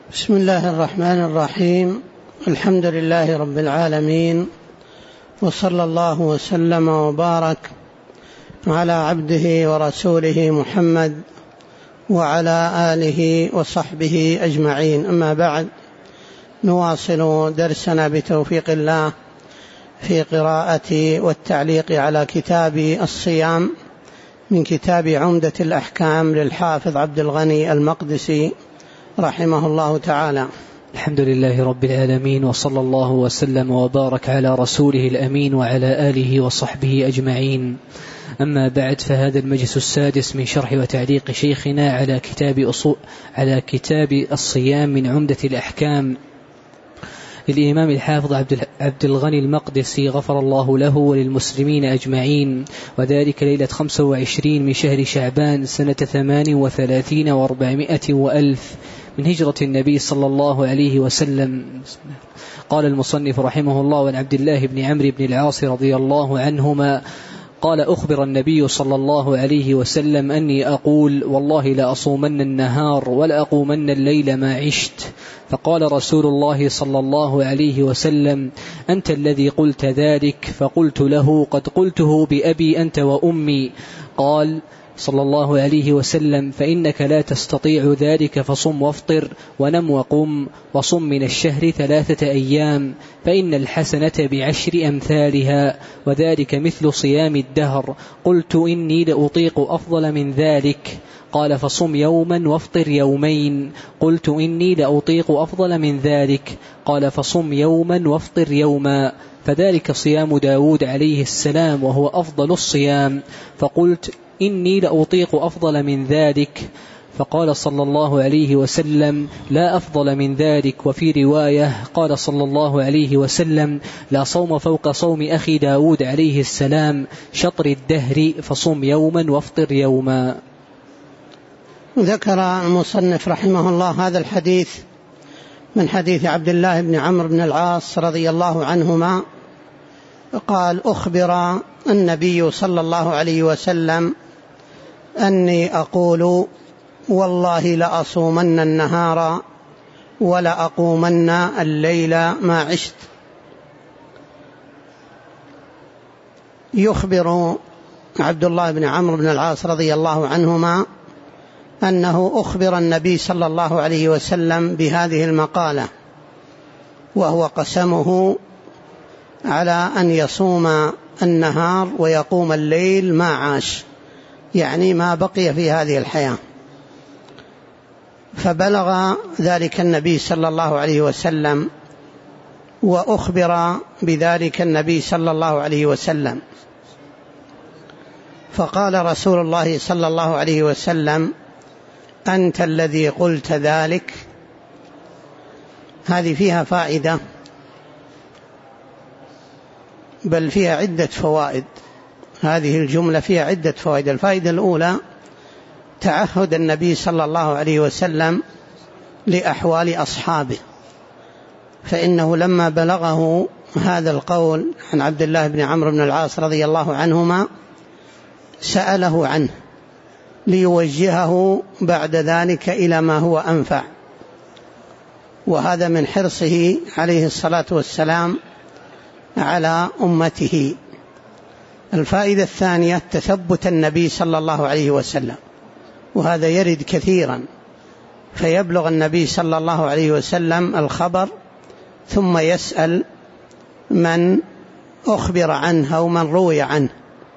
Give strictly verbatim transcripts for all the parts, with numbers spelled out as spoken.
بسم الله الرحمن الرحيم. الحمد لله رب العالمين، وصلى الله وسلم وبارك على عبده ورسوله محمد وعلى آله وصحبه أجمعين. أما بعد، نواصل درسنا بتوفيق الله في قراءة والتعليق على كتاب الصيام من كتاب عمدة الأحكام للحافظ عبد الغني المقدسي رحمه الله تعالى. الحمد لله رب العالمين، وصلى الله وسلم وبارك على رسوله الأمين وعلى آله وصحبه أجمعين. أما بعد، فهذا المجلس السادس من شرح وتعليق شيخنا على كتاب أصول على كتاب الصيام من عمدة الأحكام للإمام الحافظ عبد الغني المقدسي غفر الله له وللمسلمين أجمعين، وذلك ليلة خمسة وعشرين من شهر شعبان سنة ثمان وثلاثين وأربعمائة وألف من هجرة النبي صلى الله عليه وسلم. قال المصنف رحمه الله: عن عبد الله بن عمرو بن العاص رضي الله عنهما قال: أخبر النبي صلى الله عليه وسلم أني أقول: والله لا أصومن النهار ولا أقومن الليل ما عشت. فقال رسول الله صلى الله عليه وسلم: أنت الذي قلت ذلك. فقلت له: قد قلته بأبي أنت وأمي. قال صلى الله عليه وسلم: فإنك لا تستطيع ذلك، فصم وافطر ونم وقم، وصم من الشهر ثلاثة أيام، فإن الحسنة بعشر أمثالها، وذلك مثل صيام الدهر. قلت: إني لأطيق أفضل من ذلك. قال: فصم يوما وافطر يومين. قلت: إني لأطيق أفضل من ذلك. قال: فصم يوما وافطر يوما. فذلك صيام داود عليه السلام، وهو أفضل الصيام. فقلت: إني لأطيق أفضل من ذلك. فقال صلى الله عليه وسلم: لا أفضل من ذلك. وفي رواية قال صلى الله عليه وسلم: لا صوم فوق صوم أخي داود عليه السلام، شطر الدهر، فصم يوما وافطر يوما. ذكر المصنف رحمه الله هذا الحديث من حديث عبد الله بن عمرو بن العاص رضي الله عنهما قال: أخبر النبي صلى الله عليه وسلم أني أقول: والله لأصومن النهار ولا أقومن الليل ما عشت. يخبر عبد الله بن عمرو بن العاص رضي الله عنهما أنه أخبر النبي صلى الله عليه وسلم بهذه المقالة، وهو قسمه على أن يصوم النهار ويقوم الليل ما عاش، يعني ما بقي في هذه الحياة. فبلغ ذلك النبي صلى الله عليه وسلم، وأخبر بذلك النبي صلى الله عليه وسلم، فقال رسول الله صلى الله عليه وسلم: أنت الذي قلت ذلك. هذه فيها فائدة، بل فيها عدة فوائد. هذه الجملة فيها عدة فوائد. الفائدة الأولى: تعهد النبي صلى الله عليه وسلم لأحوال أصحابه، فإنه لما بلغه هذا القول عن عبد الله بن عمرو بن العاص رضي الله عنهما سأله عنه ليوجهه بعد ذلك إلى ما هو أنفع، وهذا من حرصه عليه الصلاة والسلام على أمته. الفائدة الثانية: تثبت النبي صلى الله عليه وسلم، وهذا يرد كثيرا، فيبلغ النبي صلى الله عليه وسلم الخبر ثم يسأل من أخبر عنه أو من روي عنه،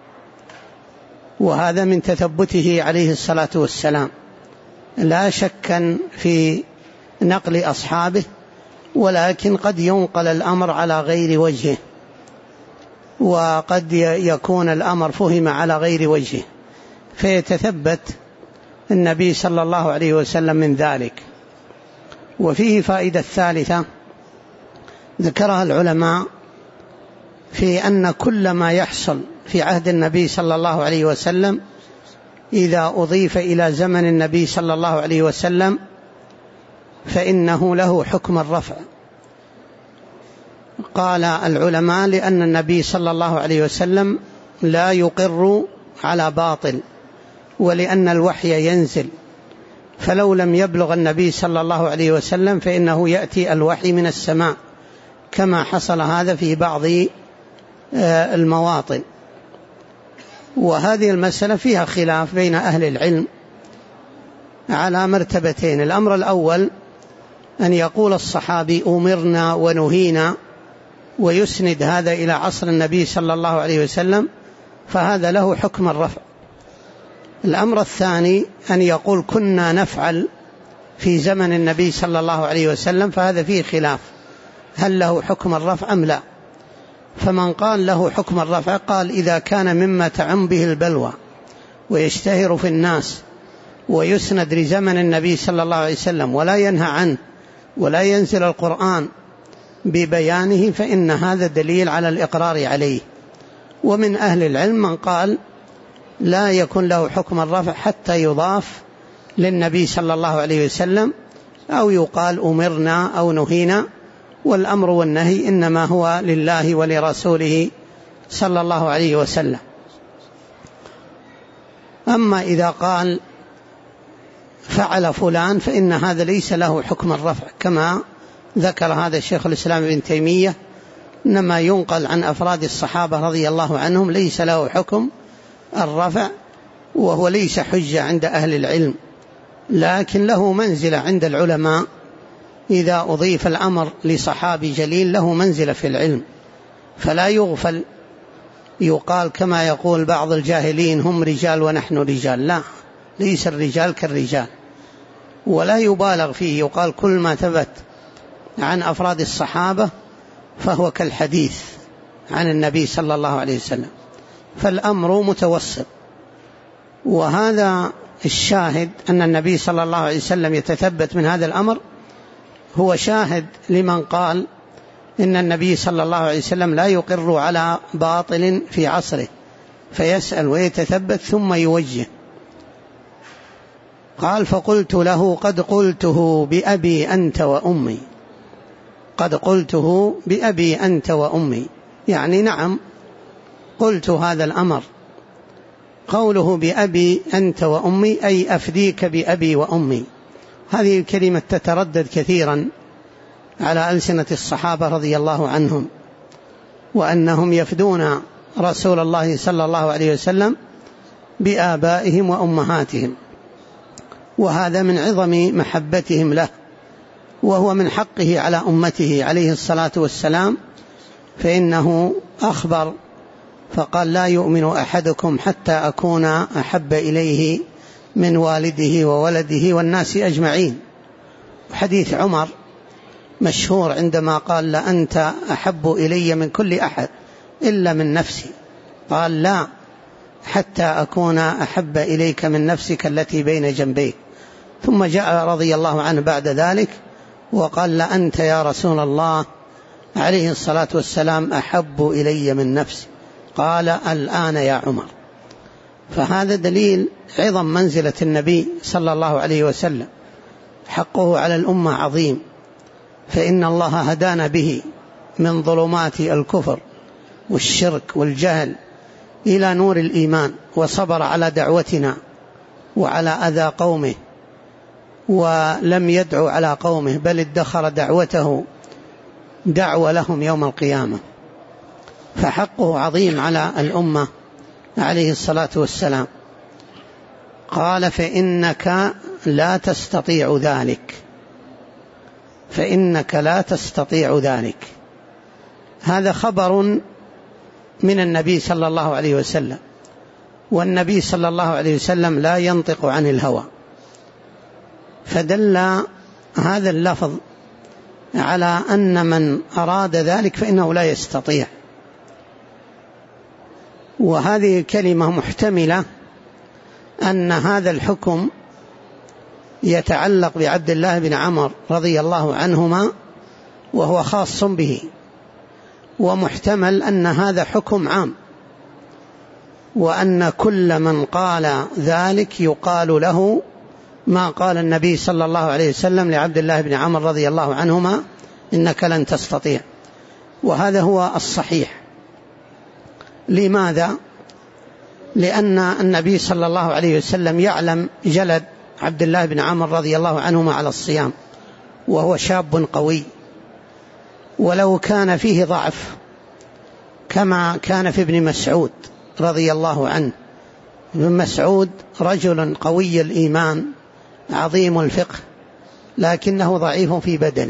وهذا من تثبته عليه الصلاة والسلام، لا شك في نقل أصحابه، ولكن قد ينقل الأمر على غير وجهه، وقد يكون الأمر فهم على غير وجهه، فيتثبت النبي صلى الله عليه وسلم من ذلك. وفيه فائدة ثالثة ذكرها العلماء في أن كل ما يحصل في عهد النبي صلى الله عليه وسلم إذا أضيف إلى زمن النبي صلى الله عليه وسلم فإنه له حكم الرفع. قال العلماء: لأن النبي صلى الله عليه وسلم لا يقر على باطل، ولأن الوحي ينزل فلو لم يبلغ النبي صلى الله عليه وسلم فإنه يأتي الوحي من السماء، كما حصل هذا في بعض المواطن. وهذه المسألة فيها خلاف بين أهل العلم على مرتبتين. الأمر الأول أن يقول الصحابي أمرنا ونهينا ويسند هذا إلى عصر النبي صلى الله عليه وسلم، فهذا له حكم الرفع. الأمر الثاني أن يقول كنا نفعل في زمن النبي صلى الله عليه وسلم، فهذا فيه خلاف هل له حكم الرفع أم لا. فمن قال له حكم الرفع قال إذا كان مما تعم به البلوى ويشتهر في الناس ويسند لزمن النبي صلى الله عليه وسلم ولا ينهى عنه ولا ينزل القرآن ببيانه، فإن هذا دليل على الإقرار عليه. ومن أهل العلم من قال لا يكون له حكم الرفع حتى يضاف للنبي صلى الله عليه وسلم، أو يقال أمرنا أو نهينا، والأمر والنهي إنما هو لله ولرسوله صلى الله عليه وسلم. أما إذا قال فعل فلان فإن هذا ليس له حكم الرفع، كما ذكر هذا الشيخ الإسلام ابن تيمية، إنما ينقل عن أفراد الصحابة رضي الله عنهم ليس له حكم الرفع، وهو ليس حجة عند أهل العلم، لكن له منزلة عند العلماء. إذا أضيف الأمر لصحابي جليل له منزلة في العلم، فلا يغفل يقال كما يقول بعض الجاهلين هم رجال ونحن رجال، لا، ليس الرجال كالرجال. ولا يبالغ فيه يقال كل ما ثبت عن أفراد الصحابة فهو كالحديث عن النبي صلى الله عليه وسلم، فالأمر متوسط. وهذا الشاهد أن النبي صلى الله عليه وسلم يتثبت من هذا الأمر هو شاهد لمن قال إن النبي صلى الله عليه وسلم لا يقر على باطل في عصره، فيسأل ويتثبت ثم يوجه. قال فقلت له قد قلته بأبي أنت وأمي، قد قلته بأبي أنت وأمي، يعني نعم قلت هذا الأمر. قوله بأبي أنت وأمي أي أفديك بأبي وأمي. هذه الكلمة تتردد كثيرا على ألسنة الصحابة رضي الله عنهم، وأنهم يفدون رسول الله صلى الله عليه وسلم بآبائهم وأمهاتهم، وهذا من عظم محبتهم له، وهو من حقه على أمته عليه الصلاة والسلام، فإنه أخبر فقال لا يؤمن أحدكم حتى أكون أحب إليه من والده وولده والناس أجمعين. حديث عمر مشهور عندما قال لأنت أحب إلي من كل أحد إلا من نفسي، قال لا حتى أكون أحب إليك من نفسك التي بين جنبيك. ثم جاء رضي الله عنه بعد ذلك وقال لأنت يا رسول الله عليه الصلاة والسلام أحب إلي من نفسي، قال الآن يا عمر. فهذا دليل عظم منزلة النبي صلى الله عليه وسلم، حقه على الأمة عظيم، فإن الله هدانا به من ظلمات الكفر والشرك والجهل إلى نور الإيمان، وصبر على دعوتنا وعلى أذى قومه، ولم يدعو على قومه بل ادخر دعوته دعوة لهم يوم القيامة، فحقه عظيم على الأمة عليه الصلاة والسلام. قال فإنك لا تستطيع ذلك، فإنك لا تستطيع ذلك. هذا خبر من النبي صلى الله عليه وسلم، والنبي صلى الله عليه وسلم لا ينطق عن الهوى، فدل هذا اللفظ على أن من أراد ذلك فإنه لا يستطيع. وهذه الكلمة محتملة أن هذا الحكم يتعلق بعبد الله بن عمر رضي الله عنهما وهو خاص به، ومحتمل أن هذا حكم عام، وأن كل من قال ذلك يقال له ما قال النبي صلى الله عليه وسلم لعبد الله بن عمر رضي الله عنهما إنك لن تستطيع. وهذا هو الصحيح. لماذا؟ لأن النبي صلى الله عليه وسلم يعلم جلد عبد الله بن عمرو رضي الله عنهما على الصيام، وهو شاب قوي، ولو كان فيه ضعف كما كان في ابن مسعود رضي الله عنه. ابن مسعود رجل قوي الإيمان عظيم الفقه، لكنه ضعيف في بدنه،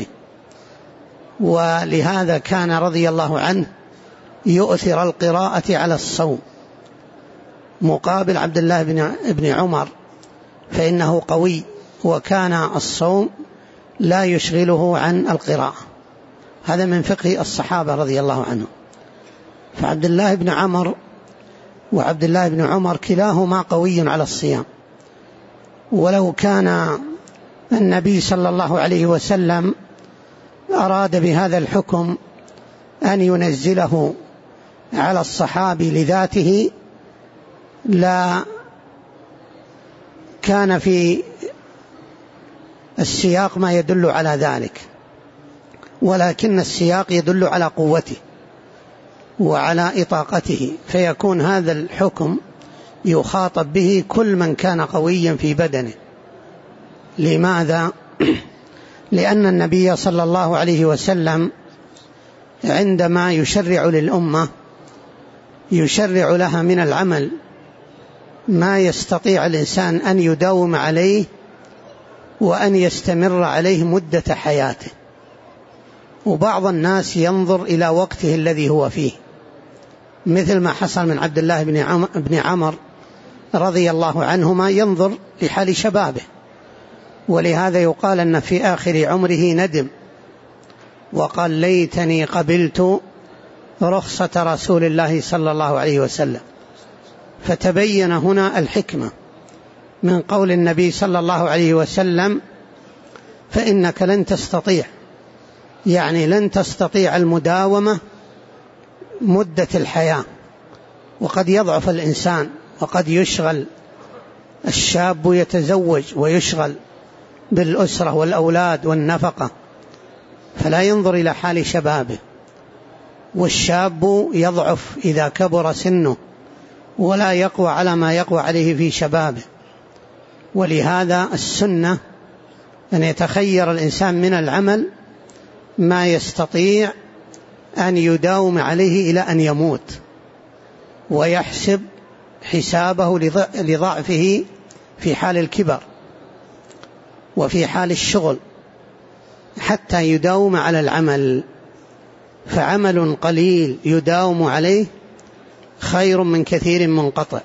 ولهذا كان رضي الله عنه يؤثر القراءة على الصوم مقابل عبد الله بن عمر، فإنه قوي وكان الصوم لا يشغله عن القراءة. هذا من فقه الصحابة رضي الله عنهم. فعبد الله بن عمرو وعبد الله بن عمر كلاهما قوي على الصيام، ولو كان النبي صلى الله عليه وسلم أراد بهذا الحكم أن ينزله على الصحابي لذاته لا كان في السياق ما يدل على ذلك، ولكن السياق يدل على قوته وعلى إطاقته، فيكون هذا الحكم يخاطب به كل من كان قويا في بدنه. لماذا؟ لأن النبي صلى الله عليه وسلم عندما يشرع للأمة يشرع لها من العمل ما يستطيع الإنسان أن يداوم عليه وأن يستمر عليه مدة حياته. وبعض الناس ينظر إلى وقته الذي هو فيه، مثل ما حصل من عبد الله بن عمر رضي الله عنهما، ينظر لحال شبابه، ولهذا يقال أن في آخر عمره ندم وقال ليتني قبلت رخصة رسول الله صلى الله عليه وسلم. فتبين هنا الحكمة من قول النبي صلى الله عليه وسلم فإنك لن تستطيع، يعني لن تستطيع المداومة مدة الحياة، وقد يضعف الإنسان وقد يشغل الشاب يتزوج ويشغل بالأسرة والأولاد والنفقة، فلا ينظر إلى حال شبابه. والشاب يضعف إذا كبر سنه ولا يقوى على ما يقوى عليه في شبابه. ولهذا السنة أن يتخير الإنسان من العمل ما يستطيع أن يداوم عليه إلى أن يموت، ويحسب حسابه لضعفه في حال الكبر وفي حال الشغل حتى يداوم على العمل. فعمل قليل يداوم عليه خير من كثير منقطع.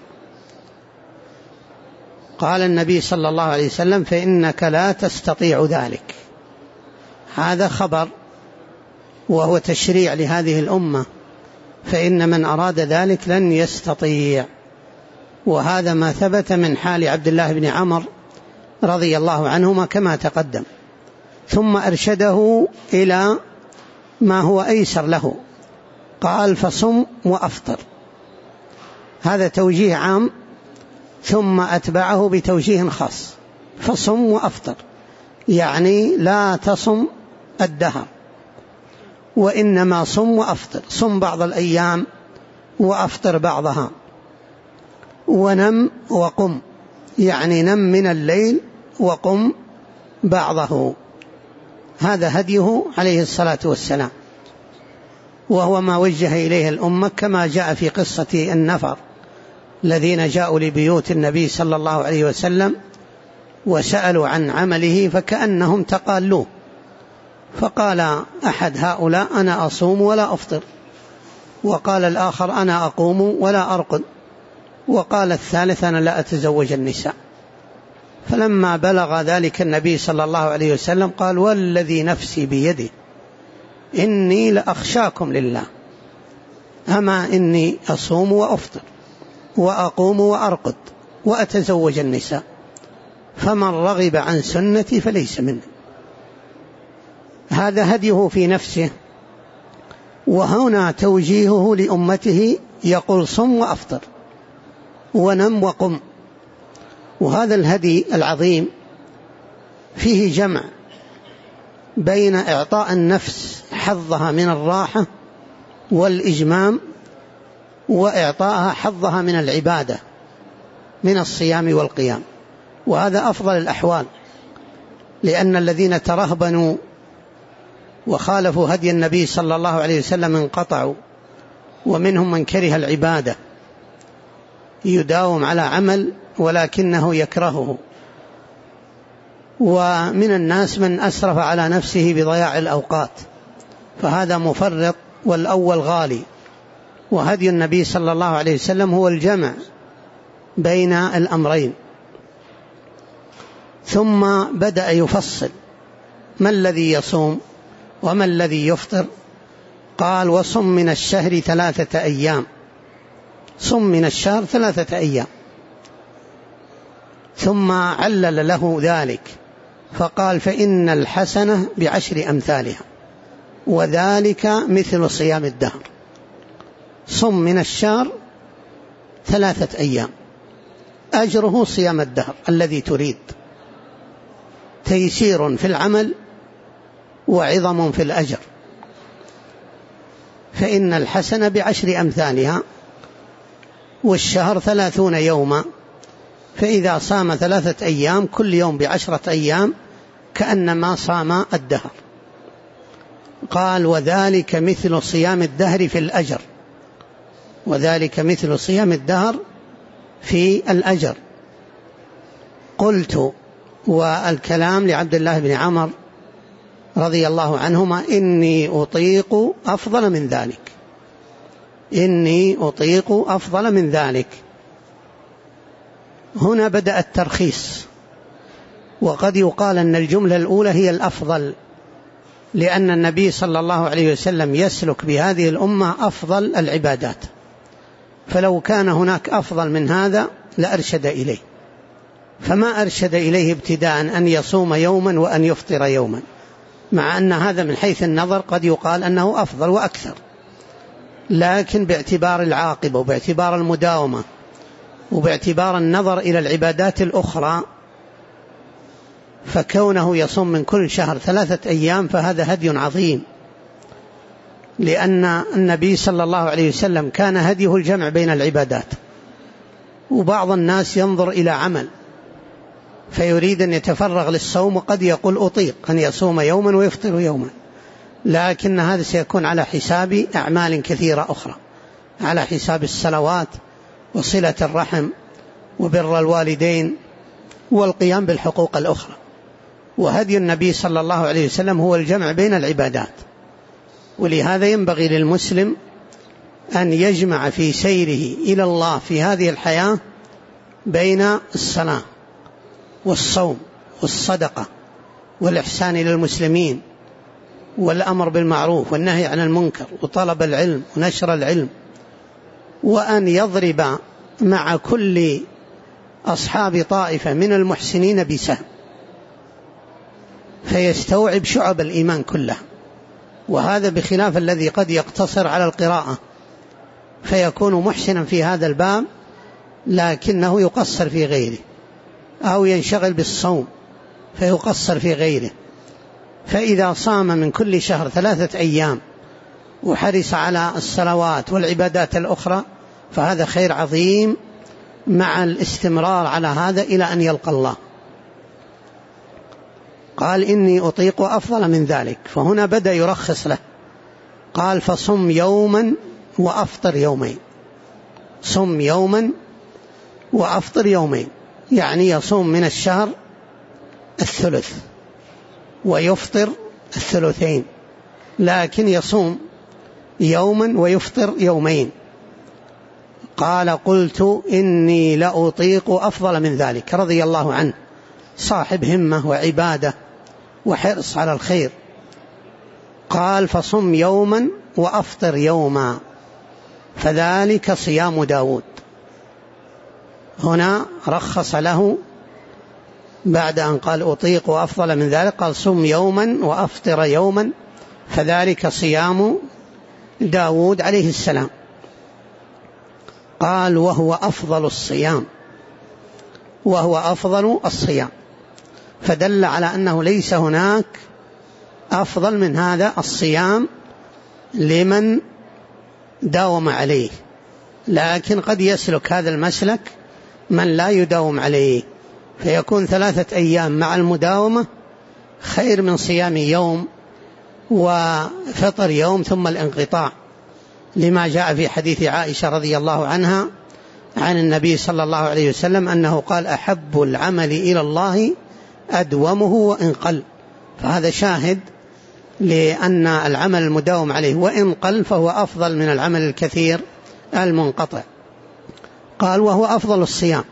قال النبي صلى الله عليه وسلم فإنك لا تستطيع ذلك. هذا خبر وهو تشريع لهذه الأمة، فإن من أراد ذلك لن يستطيع. وهذا ما ثبت من حال عبد الله بن عمرو رضي الله عنهما كما تقدم. ثم أرشده إلى ما هو أيسر له، قال فصم وأفطر. هذا توجيه عام، ثم أتبعه بتوجيه خاص، فصم وأفطر، يعني لا تصم الدهر، وإنما صم وأفطر، صم بعض الأيام وأفطر بعضها. ونم وقم، يعني نم من الليل وقم بعضه. هذا هديه عليه الصلاة والسلام، وهو ما وجه إليه الأمة، كما جاء في قصة النفر الذين جاءوا لبيوت النبي صلى الله عليه وسلم وسألوا عن عمله فكأنهم تقالوه، فقال أحد هؤلاء أنا أصوم ولا أفطر، وقال الآخر أنا أقوم ولا أرقد، وقال الثالث أنا لا أتزوج النساء. فلما بلغ ذلك النبي صلى الله عليه وسلم قال والذي نفسي بيده إني لأخشاكم لله، أما إني أصوم وأفطر وأقوم وأرقد وأتزوج النساء، فمن رغب عن سنتي فليس مني. هذا هديه في نفسه. وهنا توجيهه لأمته، يقول صم وأفطر ونم وقم. وهذا الهدي العظيم فيه جمع بين إعطاء النفس حظها من الراحة والإجمام، وإعطاءها حظها من العبادة من الصيام والقيام. وهذا أفضل الأحوال، لأن الذين ترهبنوا وخالفوا هدي النبي صلى الله عليه وسلم انقطعوا، ومنهم من كره العبادة يداوم على عمل ولكنه يكرهه، ومن الناس من أسرف على نفسه بضياع الأوقات، فهذا مفرط والأول غالي. وهدي النبي صلى الله عليه وسلم هو الجمع بين الأمرين. ثم بدأ يفصل ما الذي يصوم وما الذي يفطر. قال وصم من الشهر ثلاثة أيام، صم من الشهر ثلاثة أيام. ثم علل له ذلك فقال فإن الحسنة بعشر أمثالها وذلك مثل صيام الدهر. صم من الشهر ثلاثة أيام أجره صيام الدهر الذي تريد، تيسير في العمل وعظم في الأجر. فإن الحسنة بعشر أمثالها، والشهر ثلاثون يوما، فإذا صام ثلاثة أيام كل يوم بعشرة أيام كأنما صام الدهر. قال وذلك مثل صيام الدهر في الأجر، وذلك مثل صيام الدهر في الأجر. قلت والكلام لعبد الله بن عمر رضي الله عنهما إني أطيق أفضل من ذلك، إني أطيق أفضل من ذلك. هنا بدأ الترخيص، وقد يقال أن الجملة الأولى هي الأفضل، لأن النبي صلى الله عليه وسلم يسلك بهذه الأمة أفضل العبادات، فلو كان هناك أفضل من هذا لأرشد إليه، فما أرشد إليه ابتداء أن يصوم يوما وأن يفطر يوما، مع أن هذا من حيث النظر قد يقال أنه أفضل وأكثر، لكن باعتبار العاقبة وباعتبار المداومة وباعتبار النظر إلى العبادات الأخرى، فكونه يصوم من كل شهر ثلاثة أيام فهذا هدي عظيم، لأن النبي صلى الله عليه وسلم كان هديه الجمع بين العبادات. وبعض الناس ينظر إلى عمل فيريد أن يتفرغ للصوم، وقد يقول أطيق أن يصوم يوما ويفطر يوما، لكن هذا سيكون على حساب أعمال كثيرة أخرى، على حساب الصلوات وصلة الرحم وبر الوالدين والقيام بالحقوق الأخرى. وهدي النبي صلى الله عليه وسلم هو الجمع بين العبادات، ولهذا ينبغي للمسلم أن يجمع في سيره إلى الله في هذه الحياة بين الصلاة والصوم والصدقة والإحسان إلى المسلمين والأمر بالمعروف والنهي عن المنكر وطلب العلم ونشر العلم، وأن يضرب مع كل أصحاب طائفة من المحسنين بسهم فيستوعب شعب الإيمان كلها. وهذا بخلاف الذي قد يقتصر على القراءة فيكون محسنا في هذا الباب لكنه يقصر في غيره، أو ينشغل بالصوم فيقصر في غيره. فإذا صام من كل شهر ثلاثة أيام وحرص على الصلوات والعبادات الأخرى فهذا خير عظيم، مع الاستمرار على هذا إلى أن يلقى الله. قال إني أطيق أفضل من ذلك، فهنا بدأ يرخص له. قال فصم يوما وأفطر يومين، صم يوما وأفطر يومين، يعني يصوم من الشهر الثلث ويفطر الثلثين، لكن يصوم يوما ويفطر يومين. قال قلت إني لأطيق أفضل من ذلك، رضي الله عنه، صاحب همة وعبادة وحرص على الخير. قال فصم يوما وأفطر يوما فذلك صيام داود. هنا رخص له بعد أن قال أطيق أفضل من ذلك، قال صم يوما وأفطر يوما فذلك صيام داود عليه السلام. قال وهو أفضل الصيام، وهو أفضل الصيام، فدل على أنه ليس هناك أفضل من هذا الصيام لمن داوم عليه، لكن قد يسلك هذا المسلك من لا يداوم عليه فيكون ثلاثة أيام مع المداومة خير من صيام يوم وفطر يوم ثم الانقطاع، لما جاء في حديث عائشة رضي الله عنها عن النبي صلى الله عليه وسلم أنه قال: أحب العمل إلى الله أدومه وإن قل. فهذا شاهد لأن العمل المداوم عليه وإن قل فهو أفضل من العمل الكثير المنقطع. قال: وهو أفضل الصيام.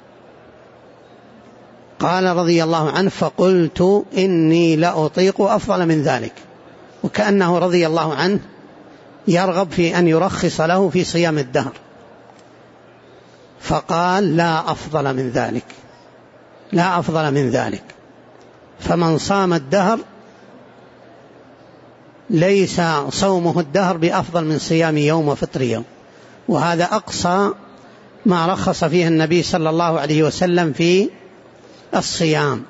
قال رضي الله عنه: فقلت إني لأطيق أفضل من ذلك، وكأنه رضي الله عنه يرغب في أن يرخص له في صيام الدهر، فقال: لا أفضل من ذلك، لا أفضل من ذلك. فمن صام الدهر ليس صومه الدهر بأفضل من صيام يوم وفطر يوم، وهذا أقصى ما رخص فيه النبي صلى الله عليه وسلم في الصيام.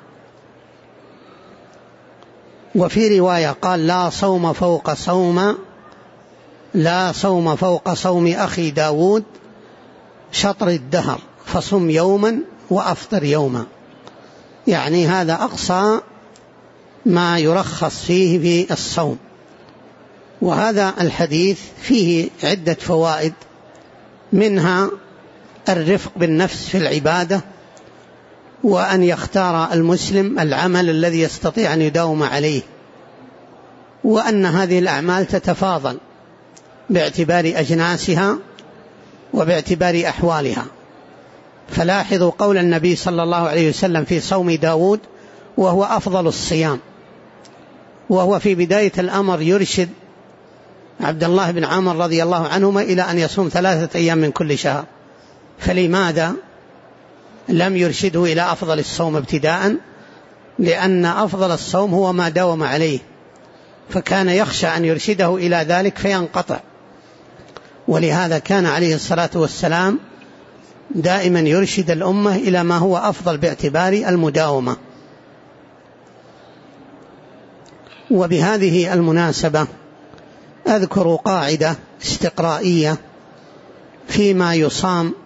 وفي رواية قال: لا صوم فوق صوم لا صوم فوق صوم أخي داود شطر الدهر، فصم يوما وأفطر يوما. يعني هذا أقصى ما يرخص فيه في الصوم. وهذا الحديث فيه عدة فوائد، منها الرفق بالنفس في العبادة، وأن يختار المسلم العمل الذي يستطيع أن يداوم عليه، وأن هذه الأعمال تتفاضل باعتبار أجناسها وباعتبار أحوالها. فلاحظوا قول النبي صلى الله عليه وسلم في صوم داود: وهو أفضل الصيام، وهو في بداية الأمر يرشد عبد الله بن عمر رضي الله عنهما إلى أن يصوم ثلاثة أيام من كل شهر. فلماذا لم يرشده إلى أفضل الصوم ابتداء؟ لأن أفضل الصوم هو ما داوم عليه، فكان يخشى أن يرشده إلى ذلك فينقطع. ولهذا كان عليه الصلاة والسلام دائما يرشد الأمة إلى ما هو أفضل باعتبار المداومة. وبهذه المناسبة أذكر قاعدة استقرائية فيما يصام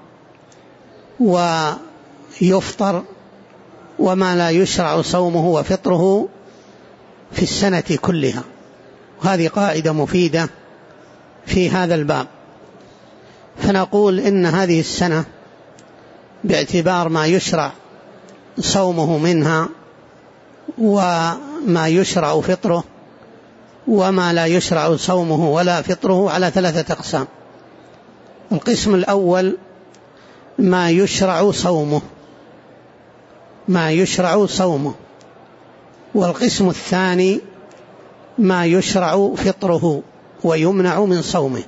ويفطر وما لا يشرع صومه وفطره في السنة كلها، وهذه قاعدة مفيدة في هذا الباب. فنقول إن هذه السنة باعتبار ما يشرع صومه منها وما يشرع فطره وما لا يشرع صومه ولا فطره على ثلاثة أقسام. القسم الأول ما يشرع صومه ما يشرع صومه والقسم الثاني ما يشرع فطره ويمنع من صومه،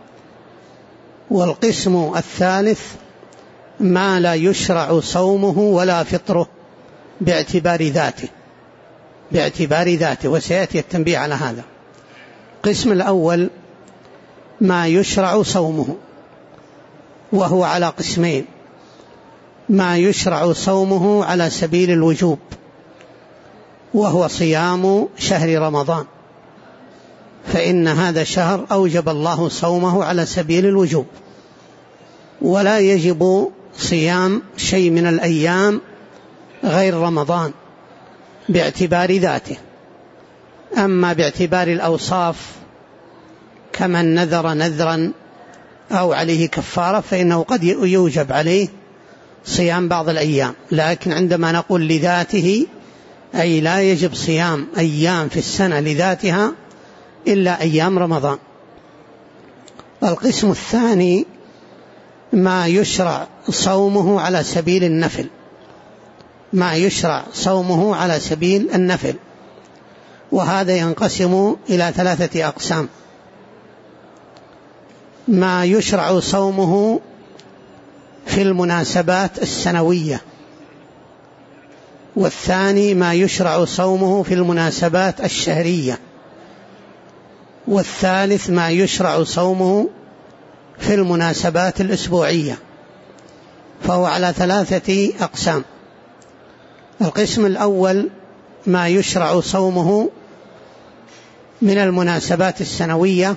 والقسم الثالث ما لا يشرع صومه ولا فطره باعتبار ذاته باعتبار ذاته وسيأتي التنبيه على هذا. القسم الأول ما يشرع صومه، وهو على قسمين: ما يشرع صومه على سبيل الوجوب، وهو صيام شهر رمضان، فإن هذا شهر أوجب الله صومه على سبيل الوجوب، ولا يجب صيام شيء من الأيام غير رمضان باعتبار ذاته. أما باعتبار الأوصاف كمن نذر نذرا أو عليه كفارة فإنه قد يوجب عليه صيام بعض الأيام، لكن عندما نقول لذاته أي لا يجب صيام أيام في السنة لذاتها إلا أيام رمضان. القسم الثاني ما يشرع صومه على سبيل النفل ما يشرع صومه على سبيل النفل وهذا ينقسم إلى ثلاثة أقسام: ما يشرع صومه في المناسبات السنوية، والثاني ما يشرع صومه في المناسبات الشهرية، والثالث ما يشرع صومه في المناسبات الأسبوعية. فهو على ثلاثة أقسام. القسم الأول ما يشرع صومه من المناسبات السنوية،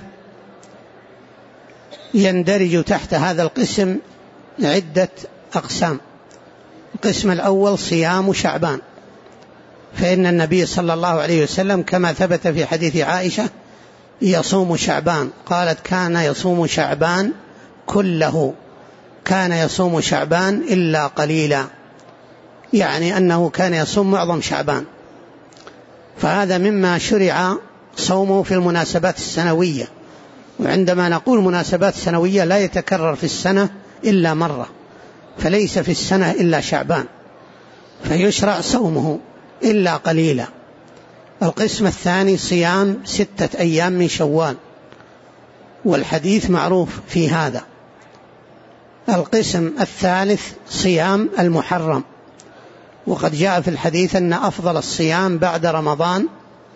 يندرج تحت هذا القسم عدة أقسام. القسم الأول صيام شعبان، فإن النبي صلى الله عليه وسلم كما ثبت في حديث عائشة يصوم شعبان، قالت كان يصوم شعبان كله، كان يصوم شعبان إلا قليلا، يعني أنه كان يصوم معظم شعبان. فهذا مما شرع صومه في المناسبات السنوية، وعندما نقول مناسبات سنوية لا يتكرر في السنة إلا مرة، فليس في السنة إلا شعبان، فيشرع صومه إلا قليلا. القسم الثاني صيام ستة أيام من شوال، والحديث معروف في هذا. القسم الثالث صيام المحرم، وقد جاء في الحديث أن أفضل الصيام بعد رمضان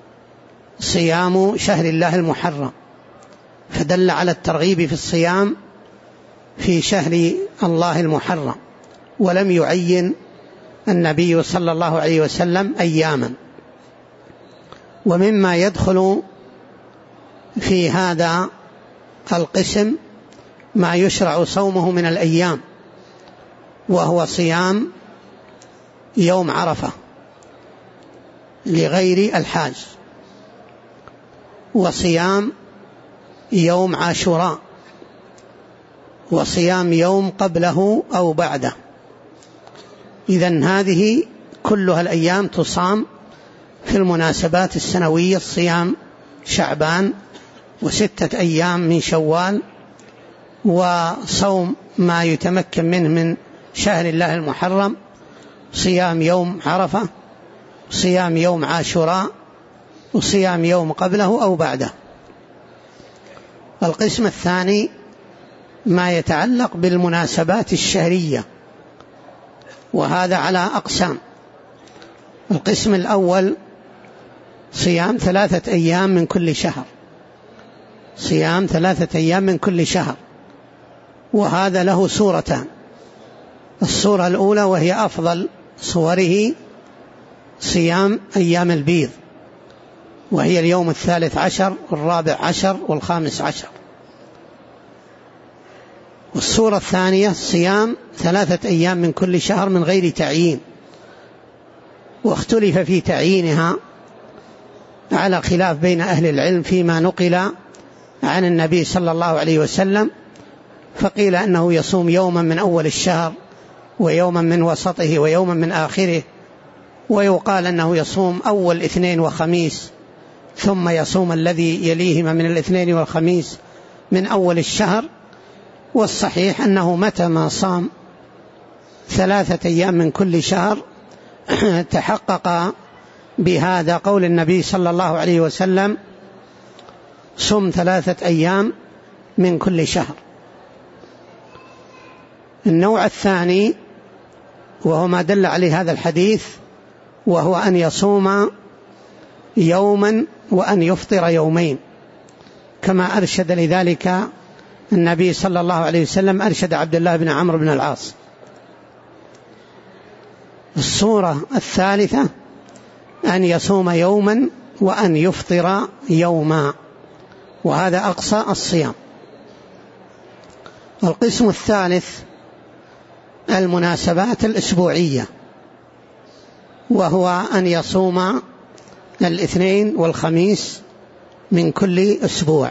صيام شهر الله المحرم، فدل على الترغيب في الصيام في شهر الله المحرم، ولم يعين النبي صلى الله عليه وسلم أياما. ومما يدخل في هذا القسم ما يشرع صومه من الأيام، وهو صيام يوم عرفة لغير الحاج، وصيام يوم عاشوراء، وصيام يوم قبله أو بعده. إذن هذه كلها الأيام تصام في المناسبات السنوية، الصيام شعبان وستة أيام من شوال، وصوم ما يتمكن منه من شهر الله المحرم، صيام يوم عرفة، صيام يوم عاشوراء، وصيام يوم قبله أو بعده. القسم الثاني ما يتعلق بالمناسبات الشهرية، وهذا على أقسام. القسم الأول صيام ثلاثة أيام من كل شهر، صيام ثلاثة أيام من كل شهر، وهذا له صورتان. الصورة الأولى وهي أفضل صوره صيام أيام البيض، وهي اليوم الثالث عشر والرابع عشر والخامس عشر. والصورة الثانية صيام ثلاثة أيام من كل شهر من غير تعيين، واختلف في تعيينها على خلاف بين أهل العلم فيما نقل عن النبي صلى الله عليه وسلم، فقيل أنه يصوم يوما من أول الشهر ويوما من وسطه ويوما من آخره، ويقال أنه يصوم أول اثنين وخميس ثم يصوم الذي يليهما من الاثنين والخميس من أول الشهر. والصحيح أنه متى ما صام ثلاثة أيام من كل شهر تحقق بهذا قول النبي صلى الله عليه وسلم صم ثلاثة أيام من كل شهر. النوع الثاني وهو ما دل عليه هذا الحديث، وهو أن يصوم يوما وأن يفطر يومين، كما أرشد لذلك النبي صلى الله عليه وسلم، أرشد عبد الله بن عمرو بن العاص. الصورة الثالثة أن يصوم يوما وأن يفطر يوما، وهذا أقصى الصيام. القسم الثالث المناسبات الأسبوعية، وهو أن يصوم الاثنين والخميس من كل أسبوع،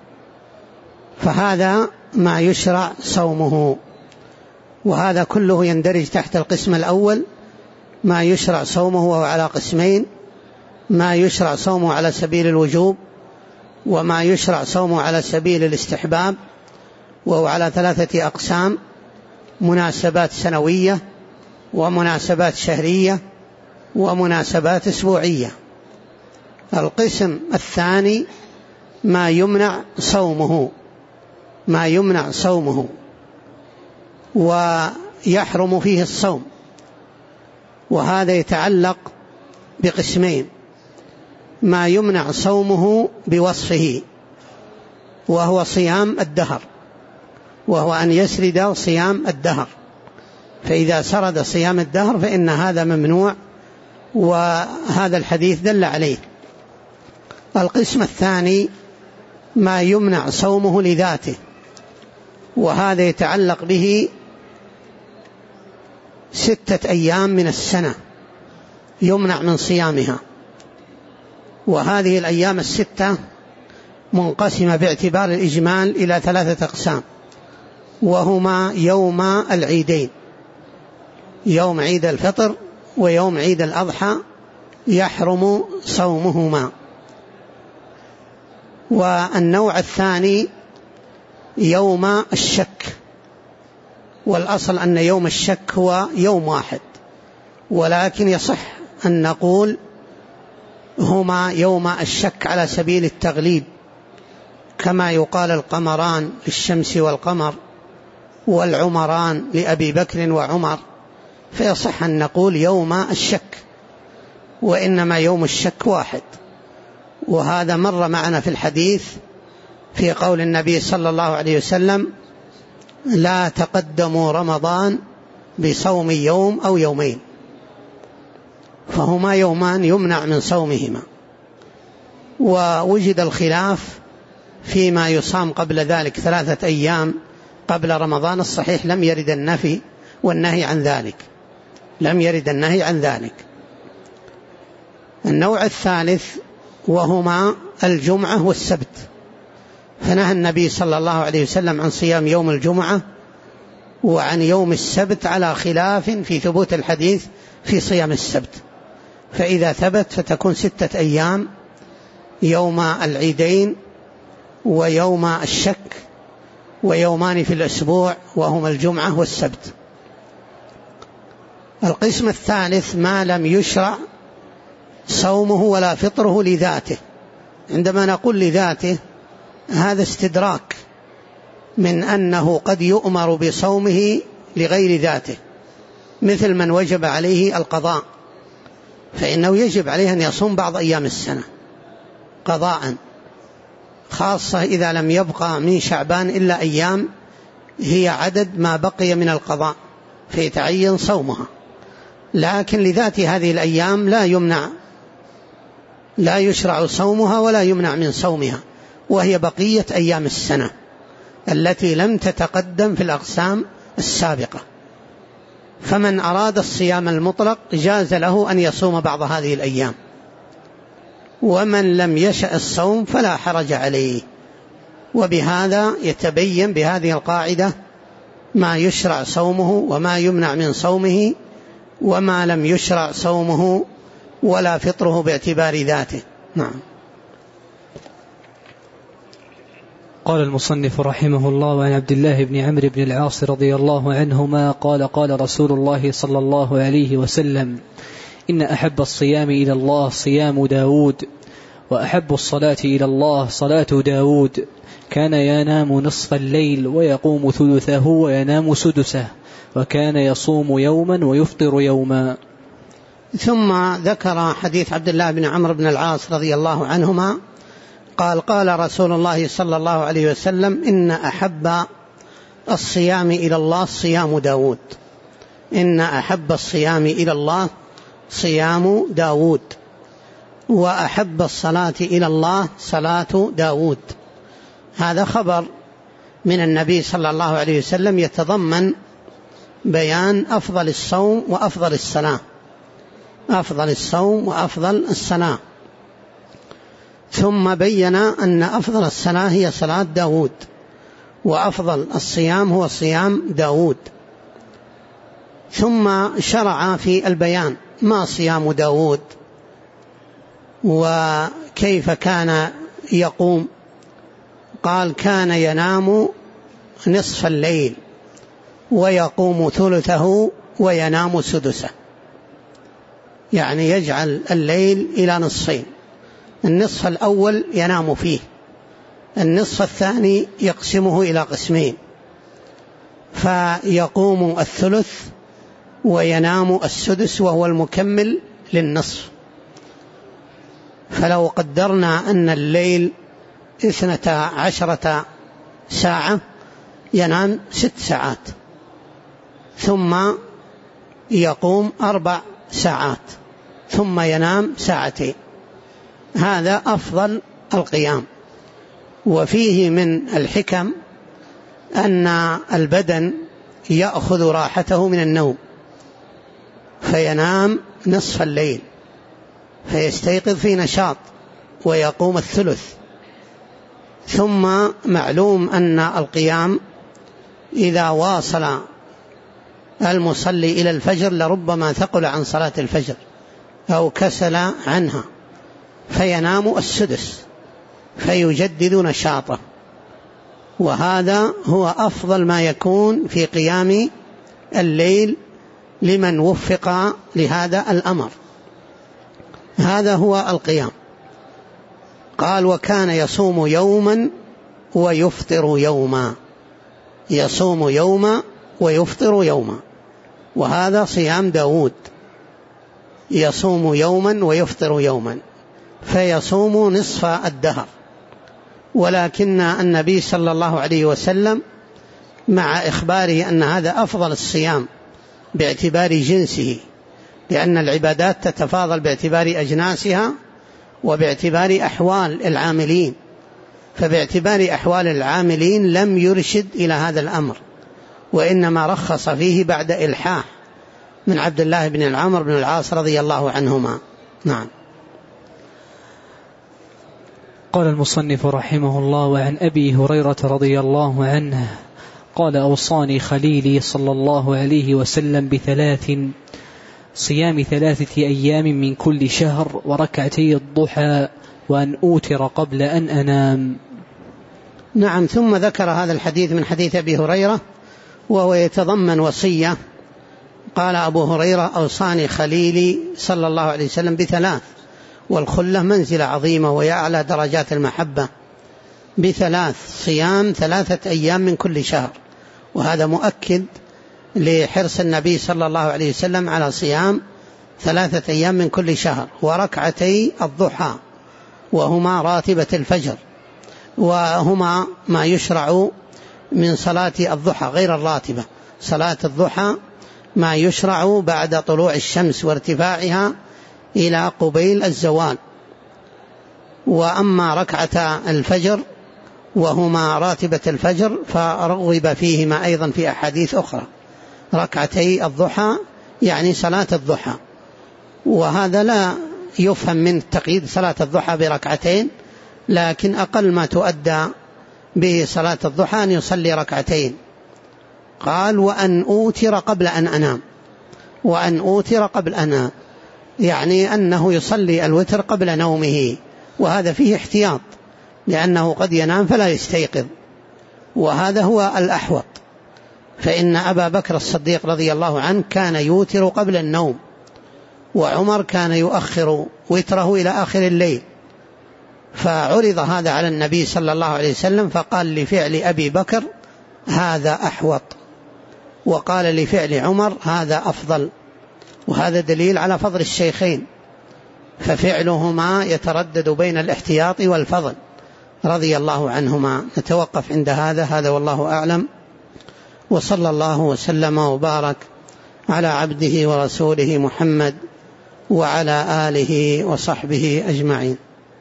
فهذا ما يشرع صومه. وهذا كله يندرج تحت القسم الأول، ما يشرع صومه وهو على قسمين: ما يشرع صومه على سبيل الوجوب، وما يشرع صومه على سبيل الاستحباب، وهو على ثلاثة أقسام: مناسبات سنوية، ومناسبات شهرية، ومناسبات أسبوعية. القسم الثاني ما يمنع صومه، ما يمنع صومه ويحرم فيه الصوم، وهذا يتعلق بقسمين: ما يمنع صومه بوصفه، وهو صيام الدهر، وهو أن يسرد صيام الدهر، فإذا سرد صيام الدهر فإن هذا ممنوع، وهذا الحديث دل عليه. القسم الثاني ما يمنع صومه لذاته، وهذا يتعلق به ستة أيام من السنة يمنع من صيامها، وهذه الأيام الستة منقسمة باعتبار الإجمال إلى ثلاثة أقسام، وهما يوم العيدين، يوم عيد الفطر ويوم عيد الأضحى يحرم صومهما. والنوع الثاني يوم الشك، والأصل أن يوم الشك هو يوم واحد، ولكن يصح أن نقول هما يوم الشك على سبيل التغليب، كما يقال القمران للشمس والقمر والعمران لأبي بكر وعمر، فيصح أن نقول يوم الشك، وإنما يوم الشك واحد. وهذا مر معنا في الحديث في قول النبي صلى الله عليه وسلم: لا تقدموا رمضان بصوم يوم أو يومين، فهما يومان يمنع من صومهما. ووجد الخلاف فيما يصام قبل ذلك ثلاثة أيام قبل رمضان، الصحيح لم يرد النفي والنهي عن ذلك، لم يرد النهي عن ذلك. النوع الثالث وهما الجمعة والسبت، فنهى النبي صلى الله عليه وسلم عن صيام يوم الجمعة وعن يوم السبت على خلاف في ثبوت الحديث في صيام السبت، فإذا ثبت فتكون ستة أيام، يوم العيدين ويوم الشك ويومان في الأسبوع وهما الجمعة والسبت. القسم الثالث ما لم يشرع صومه ولا فطره لذاته. عندما نقول لذاته هذا استدراك من أنه قد يؤمر بصومه لغير ذاته، مثل من وجب عليه القضاء فإنه يجب عليه أن يصوم بعض أيام السنة قضاء، خاصة إذا لم يبقى من شعبان إلا أيام هي عدد ما بقي من القضاء فيتعين صومها. لكن لذات هذه الأيام لا يمنع، لا يشرع صومها ولا يمنع من صومها، وهي بقية أيام السنة التي لم تتقدم في الأقسام السابقة. فمن أراد الصيام المطلق جاز له أن يصوم بعض هذه الأيام، ومن لم يشأ الصوم فلا حرج عليه. وبهذا يتبين بهذه القاعدة ما يشرع صومه وما يمنع من صومه، وما لم يشرع صومه ولا فطره باعتبار ذاته. نعم. قال المصنف رحمه الله: عن عبد الله بن عمرو بن العاص رضي الله عنهما قال: قال رسول الله صلى الله عليه وسلم: إن أحب الصيام إلى الله صيام داود، وأحب الصلاة إلى الله صلاة داود، كان ينام نصف الليل ويقوم ثلثه وينام سدسه، وكان يصوم يوما ويفطر يوما. ثم ذكر حديث عبد الله بن عمرو بن العاص رضي الله عنهما قال: قال رسول الله صلى الله عليه وسلم: إن أحب الصيام إلى الله صيام داود، إن أحب الصيام إلى الله صيام داود، وأحب الصلاة إلى الله صلاة داود. هذا خبر من النبي صلى الله عليه وسلم يتضمن بيان أفضل الصوم وأفضل الصلاة، أفضل الصوم وأفضل الصلاة. ثم بين أن أفضل الصلاة هي صلاة داود، وأفضل الصيام هو صيام داود. ثم شرع في البيان ما صيام داود وكيف كان يقوم. قال: كان ينام نصف الليل ويقوم ثلثه وينام سدسه، يعني يجعل الليل إلى نصفين، النصف الأول ينام فيه، النصف الثاني يقسمه إلى قسمين، فيقوم الثلث وينام السدس وهو المكمل للنصف. فلو قدرنا أن الليل اثنتا عشرة ساعة ينام ست ساعات، ثم يقوم أربع ساعات، ثم ينام ساعتين. هذا أفضل القيام. وفيه من الحكم أن البدن يأخذ راحته من النوم، فينام نصف الليل فيستيقظ في نشاط ويقوم الثلث. ثم معلوم أن القيام إذا واصل المصلي إلى الفجر لربما ثقل عن صلاة الفجر أو كسل عنها فينام السدس فيجدد نشاطه، وهذا هو أفضل ما يكون في قيام الليل لمن وفق لهذا الأمر. هذا هو القيام. قال وكان يصوم يوما ويفطر يوما، يصوم يوما ويفطر يوما، وهذا صيام داود، يصوم يوما ويفطر يوما، فيصوم نصف الدهر. ولكن النبي صلى الله عليه وسلم مع إخباره أن هذا أفضل الصيام باعتبار جنسه، لأن العبادات تتفاضل باعتبار أجناسها وباعتبار أحوال العاملين، فباعتبار أحوال العاملين لم يرشد إلى هذا الأمر، وإنما رخص فيه بعد إلحاح من عبد الله بن العمر بن العاص رضي الله عنهما. نعم. قال المصنف رحمه الله: وعن أبي هريرة رضي الله عنه قال: أوصاني خليلي صلى الله عليه وسلم بثلاث: صيام ثلاثة أيام من كل شهر، وركعتي الضحى، وأن أوتر قبل أن أنام. نعم. ثم ذكر هذا الحديث من حديث أبي هريرة وهو يتضمن وصية. قال أبو هريرة: أوصاني خليلي صلى الله عليه وسلم بثلاث، والخلة منزلة عظيمة ويعلى درجات المحبة، بثلاث: صيام ثلاثة أيام من كل شهر، وهذا مؤكد لحرص النبي صلى الله عليه وسلم على صيام ثلاثة أيام من كل شهر، وركعتي الضحى وهما راتبة الفجر، وهما ما يشرع من صلاة الضحى غير الراتبة. صلاة الضحى ما يشرع بعد طلوع الشمس وارتفاعها إلى قبيل الزوال. وأما ركعة الفجر وهما راتبة الفجر فرغب فيهما أيضا في أحاديث أخرى. ركعتي الضحى يعني صلاة الضحى، وهذا لا يفهم من تقييد صلاة الضحى بركعتين، لكن أقل ما تؤدى به صلاة الضحى أن يصلي ركعتين. قال: وأن أوتر قبل أن أنام. وأن أوتر قبل أن أنام يعني أنه يصلي الوتر قبل نومه، وهذا فيه احتياط لأنه قد ينام فلا يستيقظ، وهذا هو الأحوط. فإن أبا بكر الصديق رضي الله عنه كان يوتر قبل النوم، وعمر كان يؤخر وتره إلى آخر الليل، فعرض هذا على النبي صلى الله عليه وسلم فقال لفعل أبي بكر هذا أحوط، وقال لفعل عمر هذا أفضل، وهذا دليل على فضل الشيخين، ففعلهما يتردد بين الاحتياط والفضل رضي الله عنهما. نتوقف عند هذا. هذا والله أعلم، وصلى الله وسلم وبارك على عبده ورسوله محمد وعلى آله وصحبه أجمعين.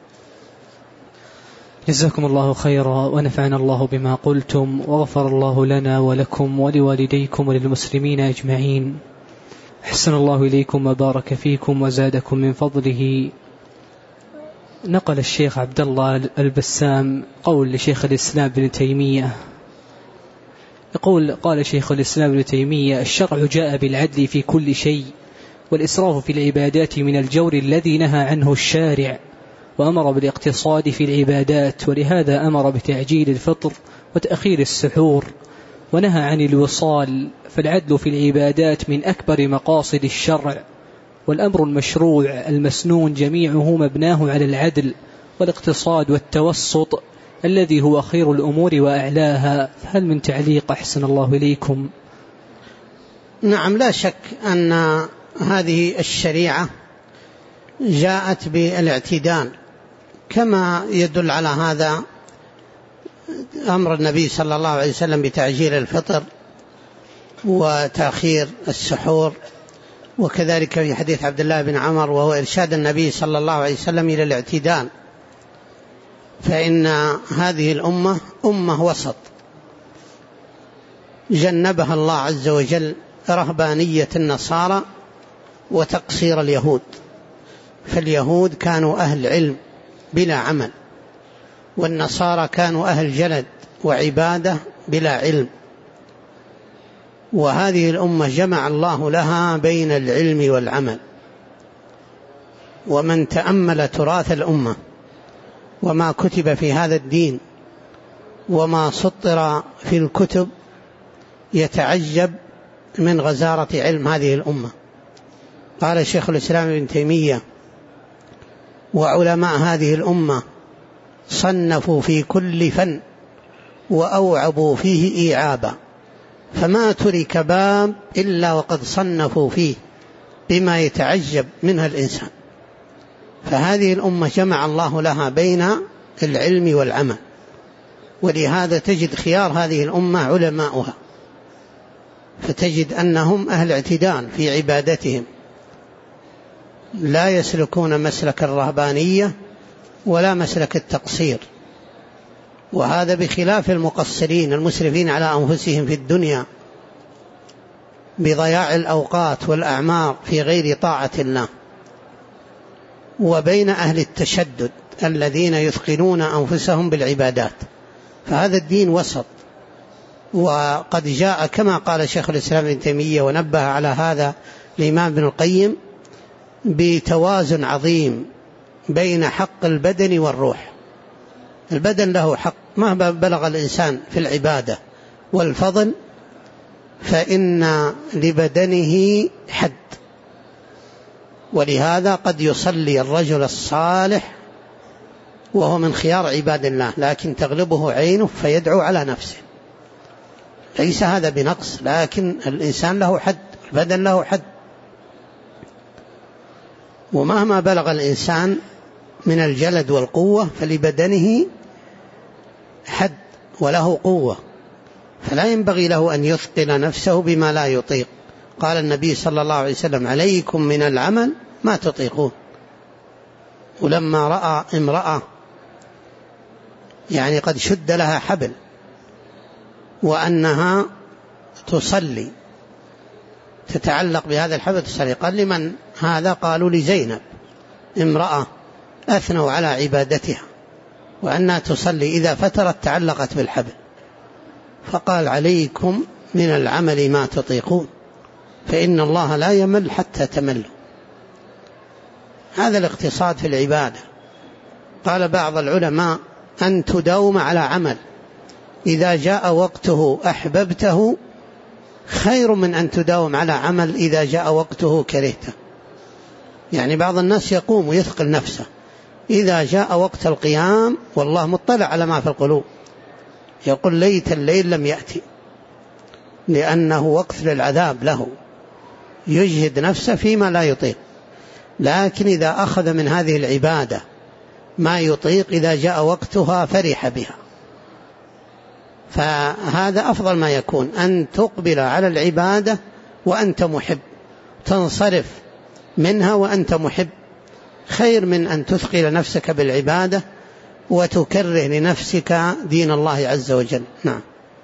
جزاكم الله خيرا، ونفعنا الله بما قلتم، وغفر الله لنا ولكم ولوالديكم وللمسلمين أجمعين. أحسن الله إليكم وبارك فيكم وزادكم من فضله. نقل الشيخ عبد الله البسام قول لشيخ الإسلام ابن تيمية، يقول: قال شيخ الإسلام ابن تيمية: الشرع جاء بالعدل في كل شيء، والإسراف في العبادات من الجور الذي نهى عنه الشارع، وأمر بالاقتصاد في العبادات، ولهذا أمر بتعجيل الفطر وتأخير السحور، ونهى عن الوصال. فالعدل في العبادات من أكبر مقاصد الشرع، والأمر المشروع المسنون جميعه مبناه على العدل والاقتصاد والتوسط الذي هو خير الأمور وأعلاها. هل من تعليق أحسن الله إليكم؟ نعم، لا شك أن هذه الشريعة جاءت بالاعتدال، كما يدل على هذا أمر النبي صلى الله عليه وسلم بتعجيل الفطر وتأخير السحور، وكذلك في حديث عبد الله بن عمر وهو إرشاد النبي صلى الله عليه وسلم إلى الاعتدال. فإن هذه الأمة أمة وسط جنبها الله عز وجل رهبانية النصارى وتقصير اليهود. فاليهود كانوا أهل علم بلا عمل، والنصارى كانوا أهل جلد وعبادة بلا علم. وهذه الأمة جمع الله لها بين العلم والعمل. ومن تأمل تراث الأمة وما كتب في هذا الدين وما سطر في الكتب يتعجب من غزارة علم هذه الأمة. قال شيخ الإسلام ابن تيمية: وعلماء هذه الأمة صنفوا في كل فن وأوعبوا فيه إيعابا، فما ترك باب إلا وقد صنفوا فيه بما يتعجب منها الإنسان. فهذه الأمة جمع الله لها بين العلم والعمل، ولهذا تجد خيار هذه الأمة علماؤها، فتجد أنهم أهل اعتدال في عبادتهم، لا يسلكون مسلك الرهبانية ولا مسلك التقصير. وهذا بخلاف المقصرين المسرفين على أنفسهم في الدنيا بضياع الأوقات والأعمار في غير طاعة الله، وبين أهل التشدد الذين يثقلون أنفسهم بالعبادات. فهذا الدين وسط، وقد جاء كما قال شيخ الإسلام ابن تيمية ونبه على هذا الإمام ابن القيم بتوازن عظيم بين حق البدن والروح. البدن له حق مهما بلغ الإنسان في العبادة والفضل، فإن لبدنه حد. ولهذا قد يصلي الرجل الصالح وهو من خيار عباد الله، لكن تغلبه عينه فيدعو على نفسه. ليس هذا بنقص، لكن الإنسان له حد، البدن له حد. ومهما بلغ الإنسان من الجلد والقوة فلبدنه حد وله قوة، فلا ينبغي له أن يثقل نفسه بما لا يطيق. قال النبي صلى الله عليه وسلم: عليكم من العمل ما تطيقون. ولما رأى امرأة يعني قد شد لها حبل وأنها تصلي تتعلق بهذا الحبل تصلي، قال: لمن هذا؟ قالوا: لزينب، امرأة أثنوا على عبادتها وأنها تصلي إذا فترت تعلقت بالحبل. فقال: عليكم من العمل ما تطيقون، فإن الله لا يمل حتى تملوا. هذا الاقتصاد في العبادة. قال بعض العلماء: أن تداوم على عمل إذا جاء وقته أحببته خير من أن تداوم على عمل إذا جاء وقته كرهته. يعني بعض الناس يقوم ويثقل نفسه، إذا جاء وقت القيام والله مطلع على ما في القلوب يقول: ليت الليل لم يأتي، لأنه وقت للعذاب له، يجهد نفسه فيما لا يطيق. لكن إذا أخذ من هذه العبادة ما يطيق إذا جاء وقتها فرح بها. فهذا أفضل ما يكون، أن تقبل على العبادة وأنت محب، تنصرف منها وأنت محب، خير من أن تثقل نفسك بالعبادة وتكره لنفسك دين الله عز وجل. نعم.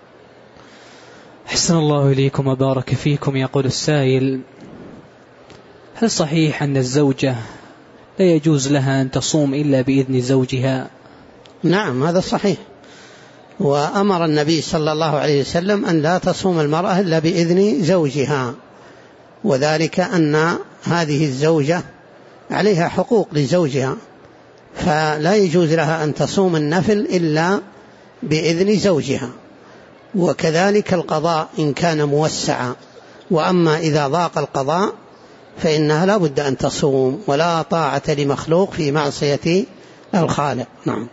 أحسن الله إليكم وبارك فيكم. يقول السائل: هل صحيح أن الزوجة لا يجوز لها أن تصوم إلا بإذن زوجها؟ نعم، هذا صحيح. وأمر النبي صلى الله عليه وسلم أن لا تصوم المرأة إلا بإذن زوجها، وذلك أن هذه الزوجة عليها حقوق لزوجها، فلا يجوز لها أن تصوم النفل إلا بإذن زوجها. وكذلك القضاء إن كان موسعا، وأما إذا ضاق القضاء فإنها لا بد أن تصوم، ولا طاعة لمخلوق في معصية الخالق. نعم.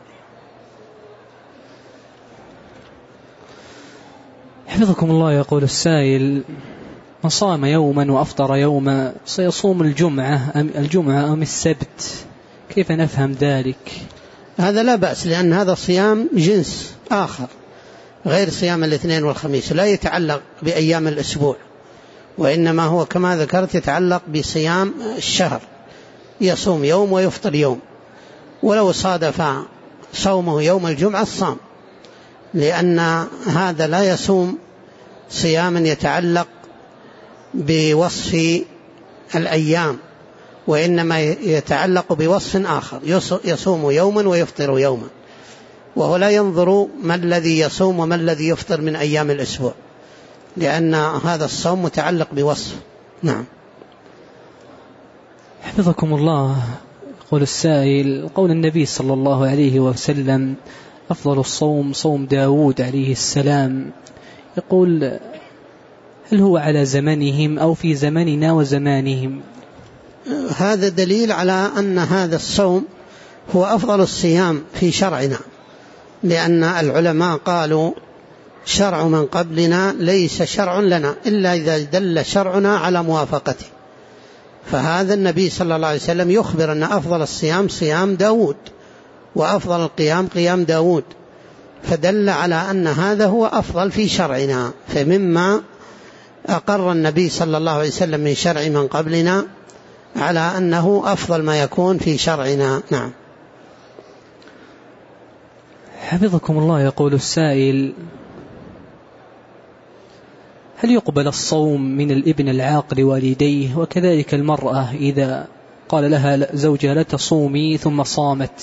حفظكم الله. يقول السائل: من صام يوما وأفطر يوما سيصوم الجمعة أم الجمعة أم السبت؟ كيف نفهم ذلك؟ هذا لا بأس، لأن هذا صيام جنس آخر غير صيام الاثنين والخميس، لا يتعلق بأيام الأسبوع، وإنما هو كما ذكرت يتعلق بصيام الشهر، يصوم يوم ويفطر يوم. ولو صادف صومه يوم الجمعة صام، لأن هذا لا يصوم صياما يتعلق بوصف الأيام، وإنما يتعلق بوصف آخر، يصوم يوما ويفطر يوما، وهو لا ينظر ما الذي يصوم وما الذي يفطر من أيام الأسبوع، لأن هذا الصوم متعلق بوصف. نعم. حفظكم الله. يقول السائل: قول النبي صلى الله عليه وسلم أفضل الصوم صوم داود عليه السلام، يقول هل هو على زمنهم أو في زمننا وزمانهم؟ هذا دليل على أن هذا الصوم هو أفضل الصيام في شرعنا، لأن العلماء قالوا شرع من قبلنا ليس شرع لنا إلا إذا دل شرعنا على موافقته. فهذا النبي صلى الله عليه وسلم يخبر أن أفضل الصيام صيام داود، وأفضل القيام قيام داود، فدل على أن هذا هو أفضل في شرعنا. فمما أقر النبي صلى الله عليه وسلم من شرع من قبلنا على أنه أفضل ما يكون في شرعنا. نعم. حفظكم الله. يقول السائل: هل يقبل الصوم من الابن العاق لوالديه، وكذلك المرأة إذا قال لها زوجها لا تصومي ثم صامت؟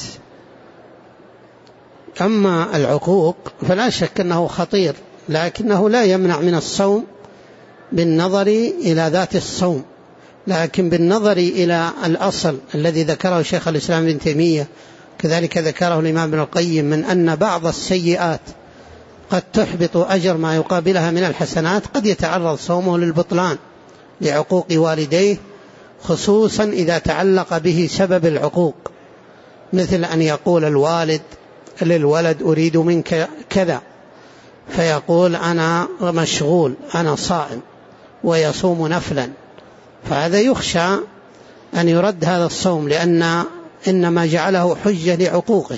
أما العقوق فلا شك أنه خطير، لكنه لا يمنع من الصوم بالنظر إلى ذات الصوم، لكن بالنظر إلى الأصل الذي ذكره شيخ الإسلام ابن تيمية، كذلك ذكره الإمام ابن القيم، من أن بعض السيئات قد تحبط أجر ما يقابلها من الحسنات، قد يتعرض صومه للبطلان لعقوق والديه، خصوصا إذا تعلق به سبب العقوق، مثل أن يقول الوالد للولد أريد منك كذا، فيقول أنا مشغول أنا صائم، ويصوم نفلا، فهذا يخشى أن يرد هذا الصوم، لأن إنما جعله حجة لعقوقه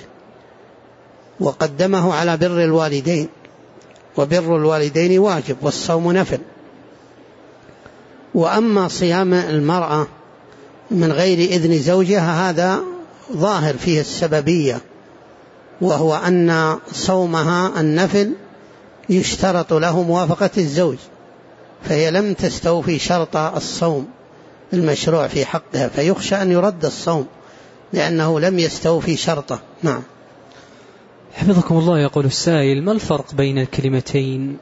وقدمه على بر الوالدين، وبر الوالدين واجب والصوم نفل. وأما صيام المرأة من غير إذن زوجها هذا ظاهر فيه السببية، وهو أن صومها النفل يشترط له موافقة الزوج، فهي لم تستوفي شرط الصوم المشروع في حقها، فيخشى أن يرد الصوم لأنه لم يستوفي شرطه. نعم. حفظكم الله. يقول السائل: ما الفرق بين الكلمتين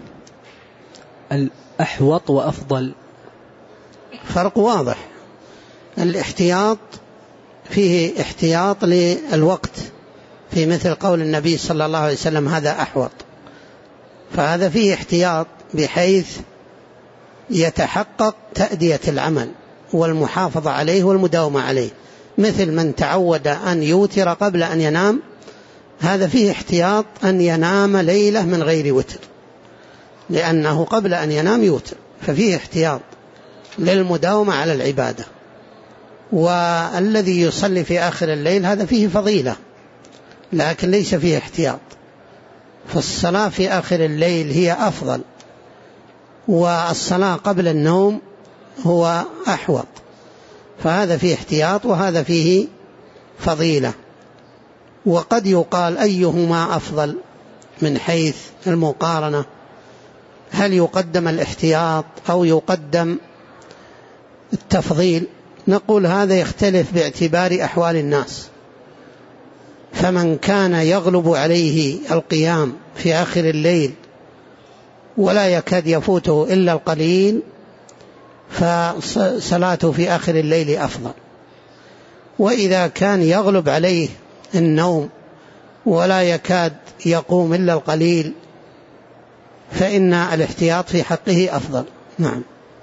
الأحوط وأفضل؟ فرق واضح. الاحتياط فيه احتياط للوقت، في مثل قول النبي صلى الله عليه وسلم هذا أحوط، فهذا فيه احتياط بحيث يتحقق تأدية العمل والمحافظة عليه والمداومة عليه، مثل من تعود أن يوتر قبل أن ينام، هذا فيه احتياط أن ينام ليلة من غير وتر، لأنه قبل أن ينام يوتر، ففيه احتياط للمداومة على العبادة. والذي يصلي في آخر الليل هذا فيه فضيلة، لكن ليس فيه احتياط، فالصلاة في آخر الليل هي أفضل، والصلاة قبل النوم هو أحوط، فهذا فيه احتياط وهذا فيه فضيلة. وقد يقال أيهما أفضل من حيث المقارنة، هل يقدم الاحتياط أو يقدم التفضيل؟ نقول هذا يختلف باعتبار أحوال الناس، فمن كان يغلب عليه القيام في آخر الليل ولا يكاد يفوته إلا القليل، فصلاته في آخر الليل أفضل. وإذا كان يغلب عليه النوم ولا يكاد يقوم إلا القليل، فإن الاحتياط في حقه أفضل. نعم.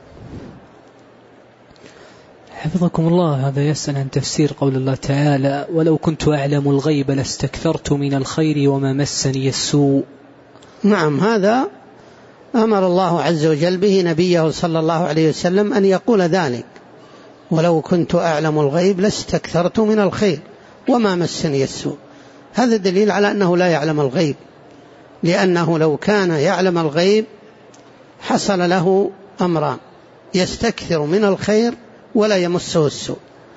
حفظكم الله. هذا يسأل عن تفسير قول الله تعالى: ولو كنت أعلم الغيب لاستكثرت من الخير وما مسني السوء. نعم، هذا أمر الله عز وجل به نبيه صلى الله عليه وسلم أن يقول ذلك: ولو كنت أعلم الغيب لاستكثرت من الخير وما مسني السوء. هذا دليل على أنه لا يعلم الغيب، لأنه لو كان يعلم الغيب حصل له أمران: يستكثر من الخير ولا يمسه السوء،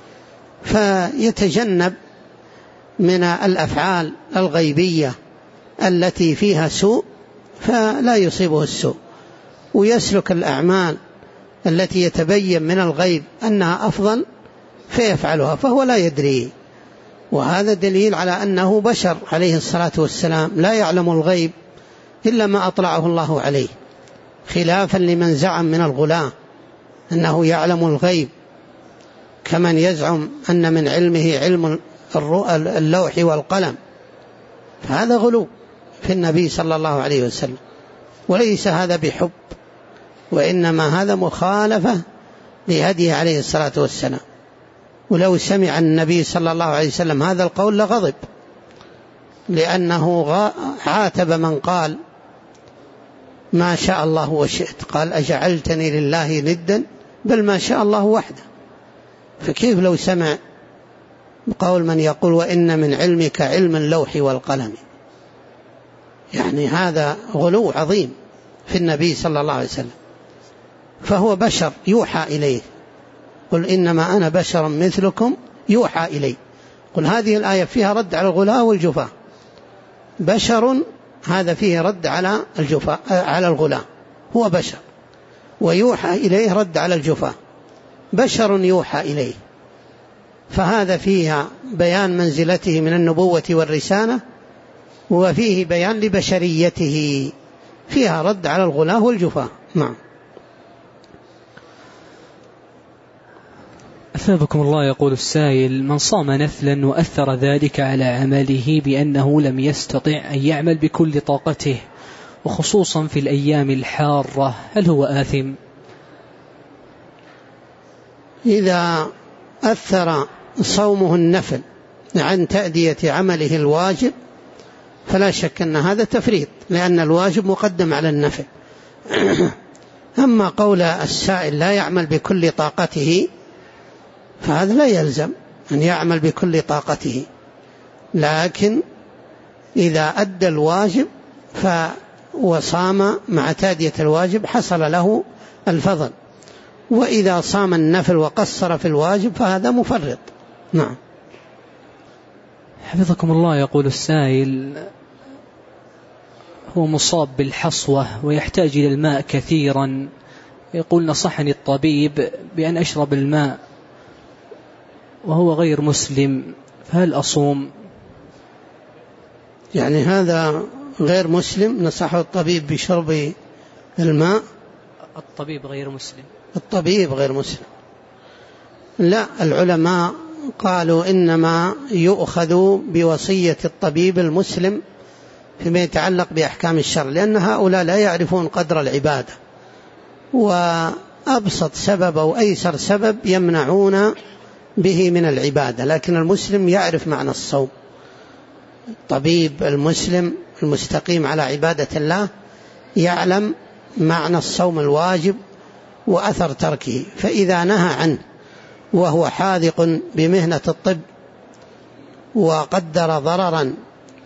فيتجنب من الأفعال الغيبية التي فيها سوء فلا يصيبه السوء، ويسلك الأعمال التي يتبين من الغيب أنها أفضل فيفعلها فهو لا يدري. وهذا دليل على أنه بشر عليه الصلاة والسلام لا يعلم الغيب إلا ما أطلعه الله عليه، خلافا لمن زعم من الغلاة أنه يعلم الغيب، كمن يزعم أن من علمه علم اللوح والقلم، فهذا غلو في النبي صلى الله عليه وسلم، وليس هذا بحب، وإنما هذا مخالفة لهديه عليه الصلاة والسلام. ولو سمع النبي صلى الله عليه وسلم هذا القول لغضب، لأنه عاتب من قال ما شاء الله وشئت، قال أجعلتني لله ندا بل ما شاء الله وحده. فكيف لو سمع قول من يقول وإن من علمك علم اللوح والقلم؟ يعني هذا غلو عظيم في النبي صلى الله عليه وسلم. فهو بشر يوحى إليه، قل إنما أنا بشر مثلكم يوحى إلي. قل هذه الآية فيها رد على الغلاة والجفاة. بشر هذا فيه رد على الجفاة على الغلاة، هو بشر، ويوحى إليه رد على الجفاة، بشر يوحى إليه، فهذا فيها بيان منزلته من النبوة والرسالة، وفيه بيان لبشريته، فيها رد على الغلاة والجفاة. نعم. أثابكم الله. يقول السائل: من صام نفلا وأثر ذلك على عمله بأنه لم يستطع أن يعمل بكل طاقته وخصوصا في الأيام الحارة، هل هو آثم؟ إذا أثر صومه النفل عن تأدية عمله الواجب فلا شك أن هذا تفريط، لأن الواجب مقدم على النفل. أما قول السائل لا يعمل بكل طاقته فهذا لا يلزم أن يعمل بكل طاقته، لكن إذا أدى الواجب وصام مع تادية الواجب حصل له الفضل، وإذا صام النفل وقصر في الواجب فهذا مفرط. نعم. حفظكم الله. يقول السائل: هو مصاب بالحصوة ويحتاج إلى الماء كثيرا، يقول نصحني الطبيب بأن أشرب الماء وهو غير مسلم، فهل أصوم؟ يعني هذا غير مسلم نصحه الطبيب بشرب الماء؟ الطبيب غير مسلم. الطبيب غير مسلم. لا، العلماء قالوا إنما يؤخذ بوصية الطبيب المسلم فيما يتعلق بأحكام الشرع، لأن هؤلاء لا يعرفون قدر العبادة، وأبسط سبب أو أيسر سبب يمنعون به من العبادة، لكن المسلم يعرف معنى الصوم. الطبيب المسلم المستقيم على عبادة الله يعلم معنى الصوم الواجب وأثر تركه، فإذا نهى عنه وهو حاذق بمهنة الطب وقدر ضررا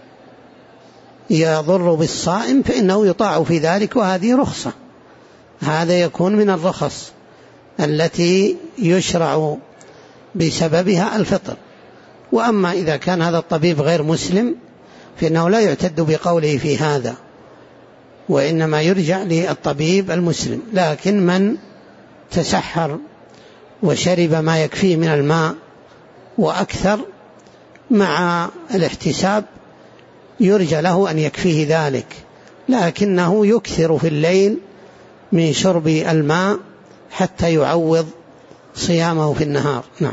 يضر بالصائم فإنه يطاع في ذلك، وهذه رخصة. هذا يكون من الرخص التي يشرع بسببها الفطر. وأما إذا كان هذا الطبيب غير مسلم فإنه لا يعتد بقوله في هذا، وإنما يرجع للطبيب المسلم. لكن من تسحر وشرب ما يكفيه من الماء وأكثر مع الاحتساب يرجى له أن يكفيه ذلك، لكنه يكثر في الليل من شرب الماء حتى يعوض صيامه في النهار. نعم.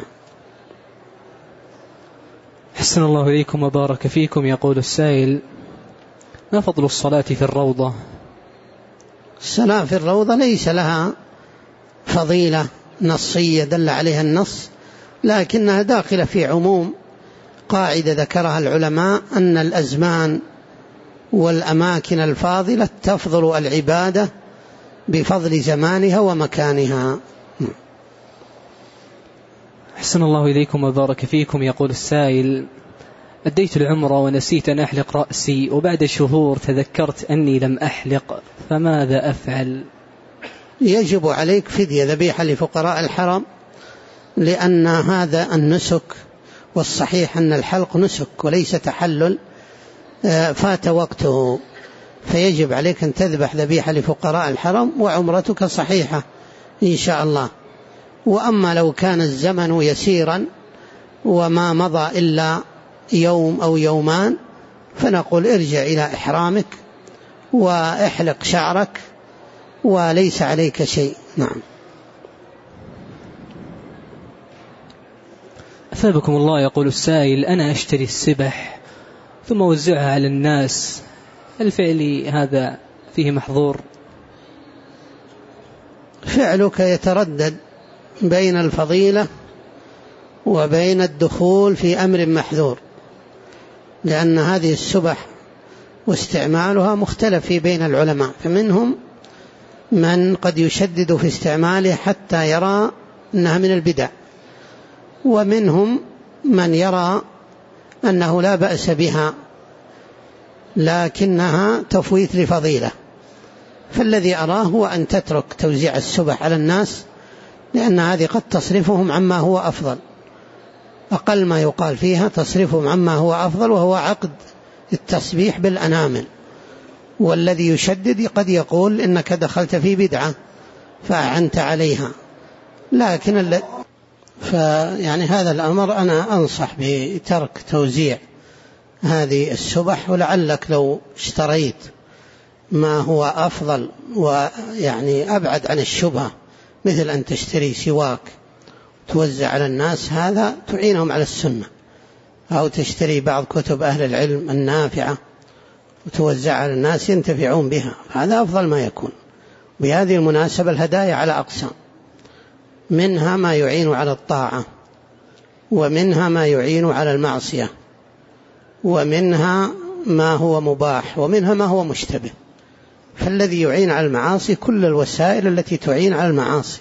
حسن الله إليكم وبارك فيكم. يقول السائل: ما فضل الصلاة في الروضة؟ الصلاة في الروضة ليس لها فضيلة نصية دل عليها النص، لكنها داخلة في عموم قاعدة ذكرها العلماء أن الأزمان والأماكن الفاضلة تفضل العبادة بفضل زمانها ومكانها. أحسن الله إليكم وبارك فيكم. يقول السائل: أديت العمرة ونسيت أن أحلق رأسي، وبعد شهور تذكرت أني لم أحلق، فماذا أفعل؟ يجب عليك فدية ذبيحة لفقراء الحرم، لأن هذا النسك، والصحيح أن الحلق نسك وليس تحلل، فات وقته، فيجب عليك أن تذبح ذبيحة لفقراء الحرم، وعمرتك صحيحة إن شاء الله. وأما لو كان الزمن يسيرا وما مضى إلا يوم أو يومان فنقول ارجع إلى إحرامك واحلق شعرك وليس عليك شيء. نعم. أثابكم الله. يقول السائل: أنا أشتري السبح ثم أوزعها على الناس، هل فعلي هذا فيه محظور؟ فعلك يتردد بين الفضيلة وبين الدخول في أمر محذور، لأن هذه السبح واستعمالها مختلف في بين العلماء، فمنهم من قد يشدد في استعماله حتى يرى أنها من البدع، ومنهم من يرى أنه لا بأس بها لكنها تفويت لفضيلة. فالذي أراه هو أن تترك توزيع السبح على الناس، لأن هذه قد تصرفهم عما هو أفضل، أقل ما يقال فيها تصرفهم عما هو أفضل، وهو عقد التسبيح بالأنامل. والذي يشدد قد يقول إنك دخلت في بدعة فأعنت عليها، لكن فيعني هذا الأمر أنا أنصح بترك توزيع هذه السبح، ولعلك لو اشتريت ما هو أفضل ويعني أبعد عن الشبهة، مثل أن تشتري سواك توزع على الناس، هذا تعينهم على السنة، أو تشتري بعض كتب أهل العلم النافعة وتوزع على الناس ينتفعون بها، هذا أفضل ما يكون. بهذه المناسبة الهدايا على أقسام، منها ما يعين على الطاعة، ومنها ما يعين على المعصية، ومنها ما هو مباح، ومنها ما هو مشتبه. فالذي يعين على المعاصي كل الوسائل التي تعين على المعاصي،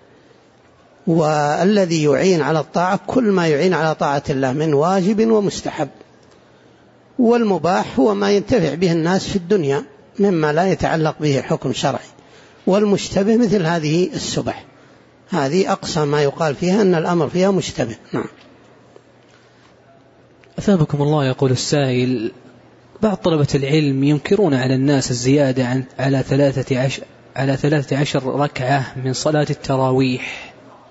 والذي يعين على الطاعة كل ما يعين على طاعة الله من واجب ومستحب. والمباح هو ما ينتفع به الناس في الدنيا مما لا يتعلق به حكم شرعي. والمشتبه مثل هذه السبح، هذه أقصى ما يقال فيها أن الأمر فيها مشتبه. نعم. أثابكم الله. يقول السائل: بعض طلبة العلم ينكرون على الناس الزيادة عن على ثلاثة عشر على ثلاثة عشر ركعة من صلاة التراويح.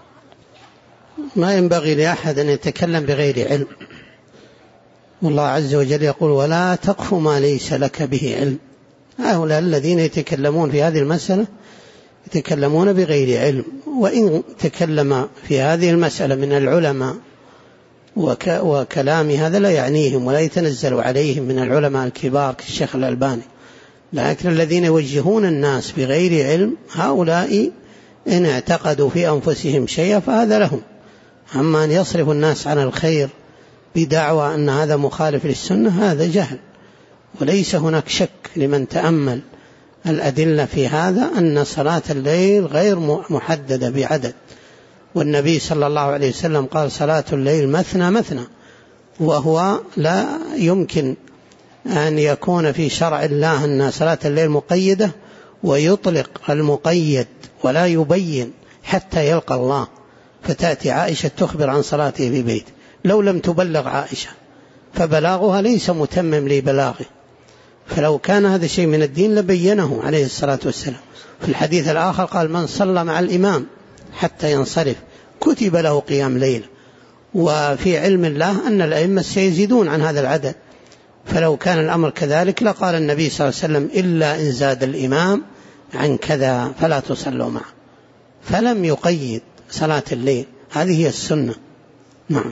ما ينبغي لأحد أن يتكلم بغير علم، والله عز وجل يقول: ولا تقف ما ليس لك به علم. هؤلاء الذين يتكلمون في هذه المسألة يتكلمون بغير علم، وإن تكلم في هذه المسألة من العلماء وك وكلام هذا لا يعنيهم ولا يتنزل عليهم من العلماء الكبار كالشيخ الألباني، لكن الذين يوجهون الناس بغير علم هؤلاء إن اعتقدوا في أنفسهم شيئا فهذا لهم. أما أن يصرف الناس عن الخير بدعوى أن هذا مخالف للسنة هذا جهل. وليس هناك شك لمن تأمل الأدلة في هذا أن صلاة الليل غير محددة بعدد، والنبي صلى الله عليه وسلم قال: صلاة الليل مثنى مثنى، وهو لا يمكن أن يكون في شرع الله أن صلاة الليل مقيدة ويطلق المقيد ولا يبين حتى يلقى الله. فتأتي عائشة تخبر عن صلاته في بيت لو لم تبلغ عائشة، فبلاغها ليس متمم لبلاغه، فلو كان هذا شيء من الدين لبينه عليه الصلاة والسلام. في الحديث الآخر قال: من صلى مع الإمام حتى ينصرف كتب له قيام ليلة. وفي علم الله أن الأئمة سيزيدون عن هذا العدد، فلو كان الأمر كذلك لقال النبي صلى الله عليه وسلم: إلا إن زاد الإمام عن كذا فلا تصلوا معه. فلم يقيد صلاة الليل، هذه هي السنة. نعم.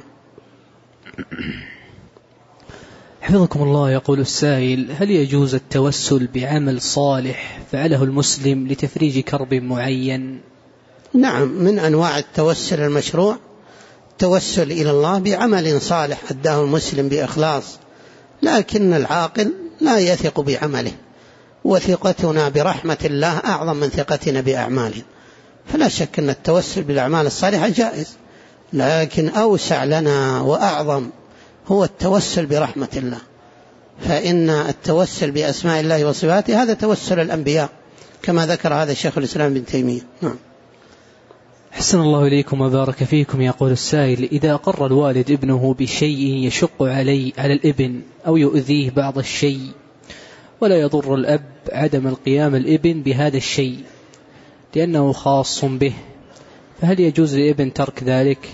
حفظكم الله. يقول السائل: هل يجوز التوسل بعمل صالح فعله المسلم لتفريج كرب معين؟ نعم، من أنواع التوسل المشروع التوسل إلى الله بعمل صالح أداه المسلم بإخلاص، لكن العاقل لا يثق بعمله، وثقتنا برحمة الله أعظم من ثقتنا بأعماله. فلا شك أن التوسل بالأعمال الصالحة جائز، لكن أوسع لنا وأعظم هو التوسل برحمة الله، فإن التوسل بأسماء الله وصفاته هذا توسل الأنبياء كما ذكر هذا الشيخ الإسلام ابن تيمية. نعم. حسن الله إليكم وبارك فيكم. يقول السائل: إذا أقر الوالد ابنه بشيء يشق علي على الابن أو يؤذيه بعض الشيء ولا يضر الأب عدم القيام الابن بهذا الشيء، لأنه خاص به، فهل يجوز لابن ترك ذلك؟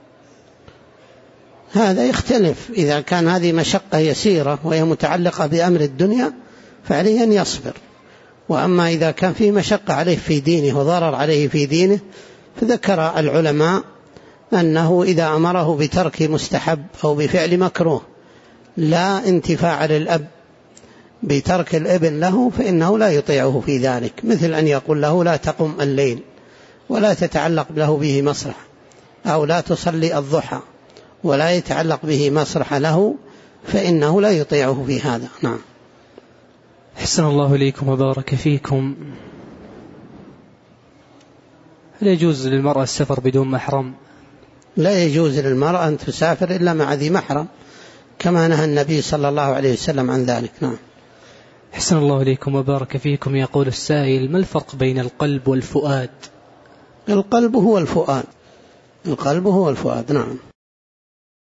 هذا يختلف. إذا كان هذه مشقة يسيرة وهي متعلقة بأمر الدنيا فعليه أن يصبر، وأما إذا كان فيه مشقة عليه في دينه وضرر عليه في دينه فذكر العلماء أنه إذا أمره بترك مستحب أو بفعل مكروه لا انتفاع للأب بترك الابن له فإنه لا يطيعه في ذلك، مثل أن يقول له لا تقم الليل ولا تتعلق له به مصلحة، أو لا تصلي الضحى ولا يتعلق به مصلحة له، فإنه لا يطيعه في هذا. نعم. أحسن الله إليكم وبارك فيكم. هل يجوز للمرأة السفر بدون محرم؟ لا يجوز للمرأة أن تسافر إلا مع ذي محرم، كما نهى النبي صلى الله عليه وسلم عن ذلك. نعم. أحسن الله إليكم وبارك فيكم. يقول السائل: ما الفرق بين القلب والفؤاد؟ القلب هو الفؤاد، القلب هو الفؤاد. نعم.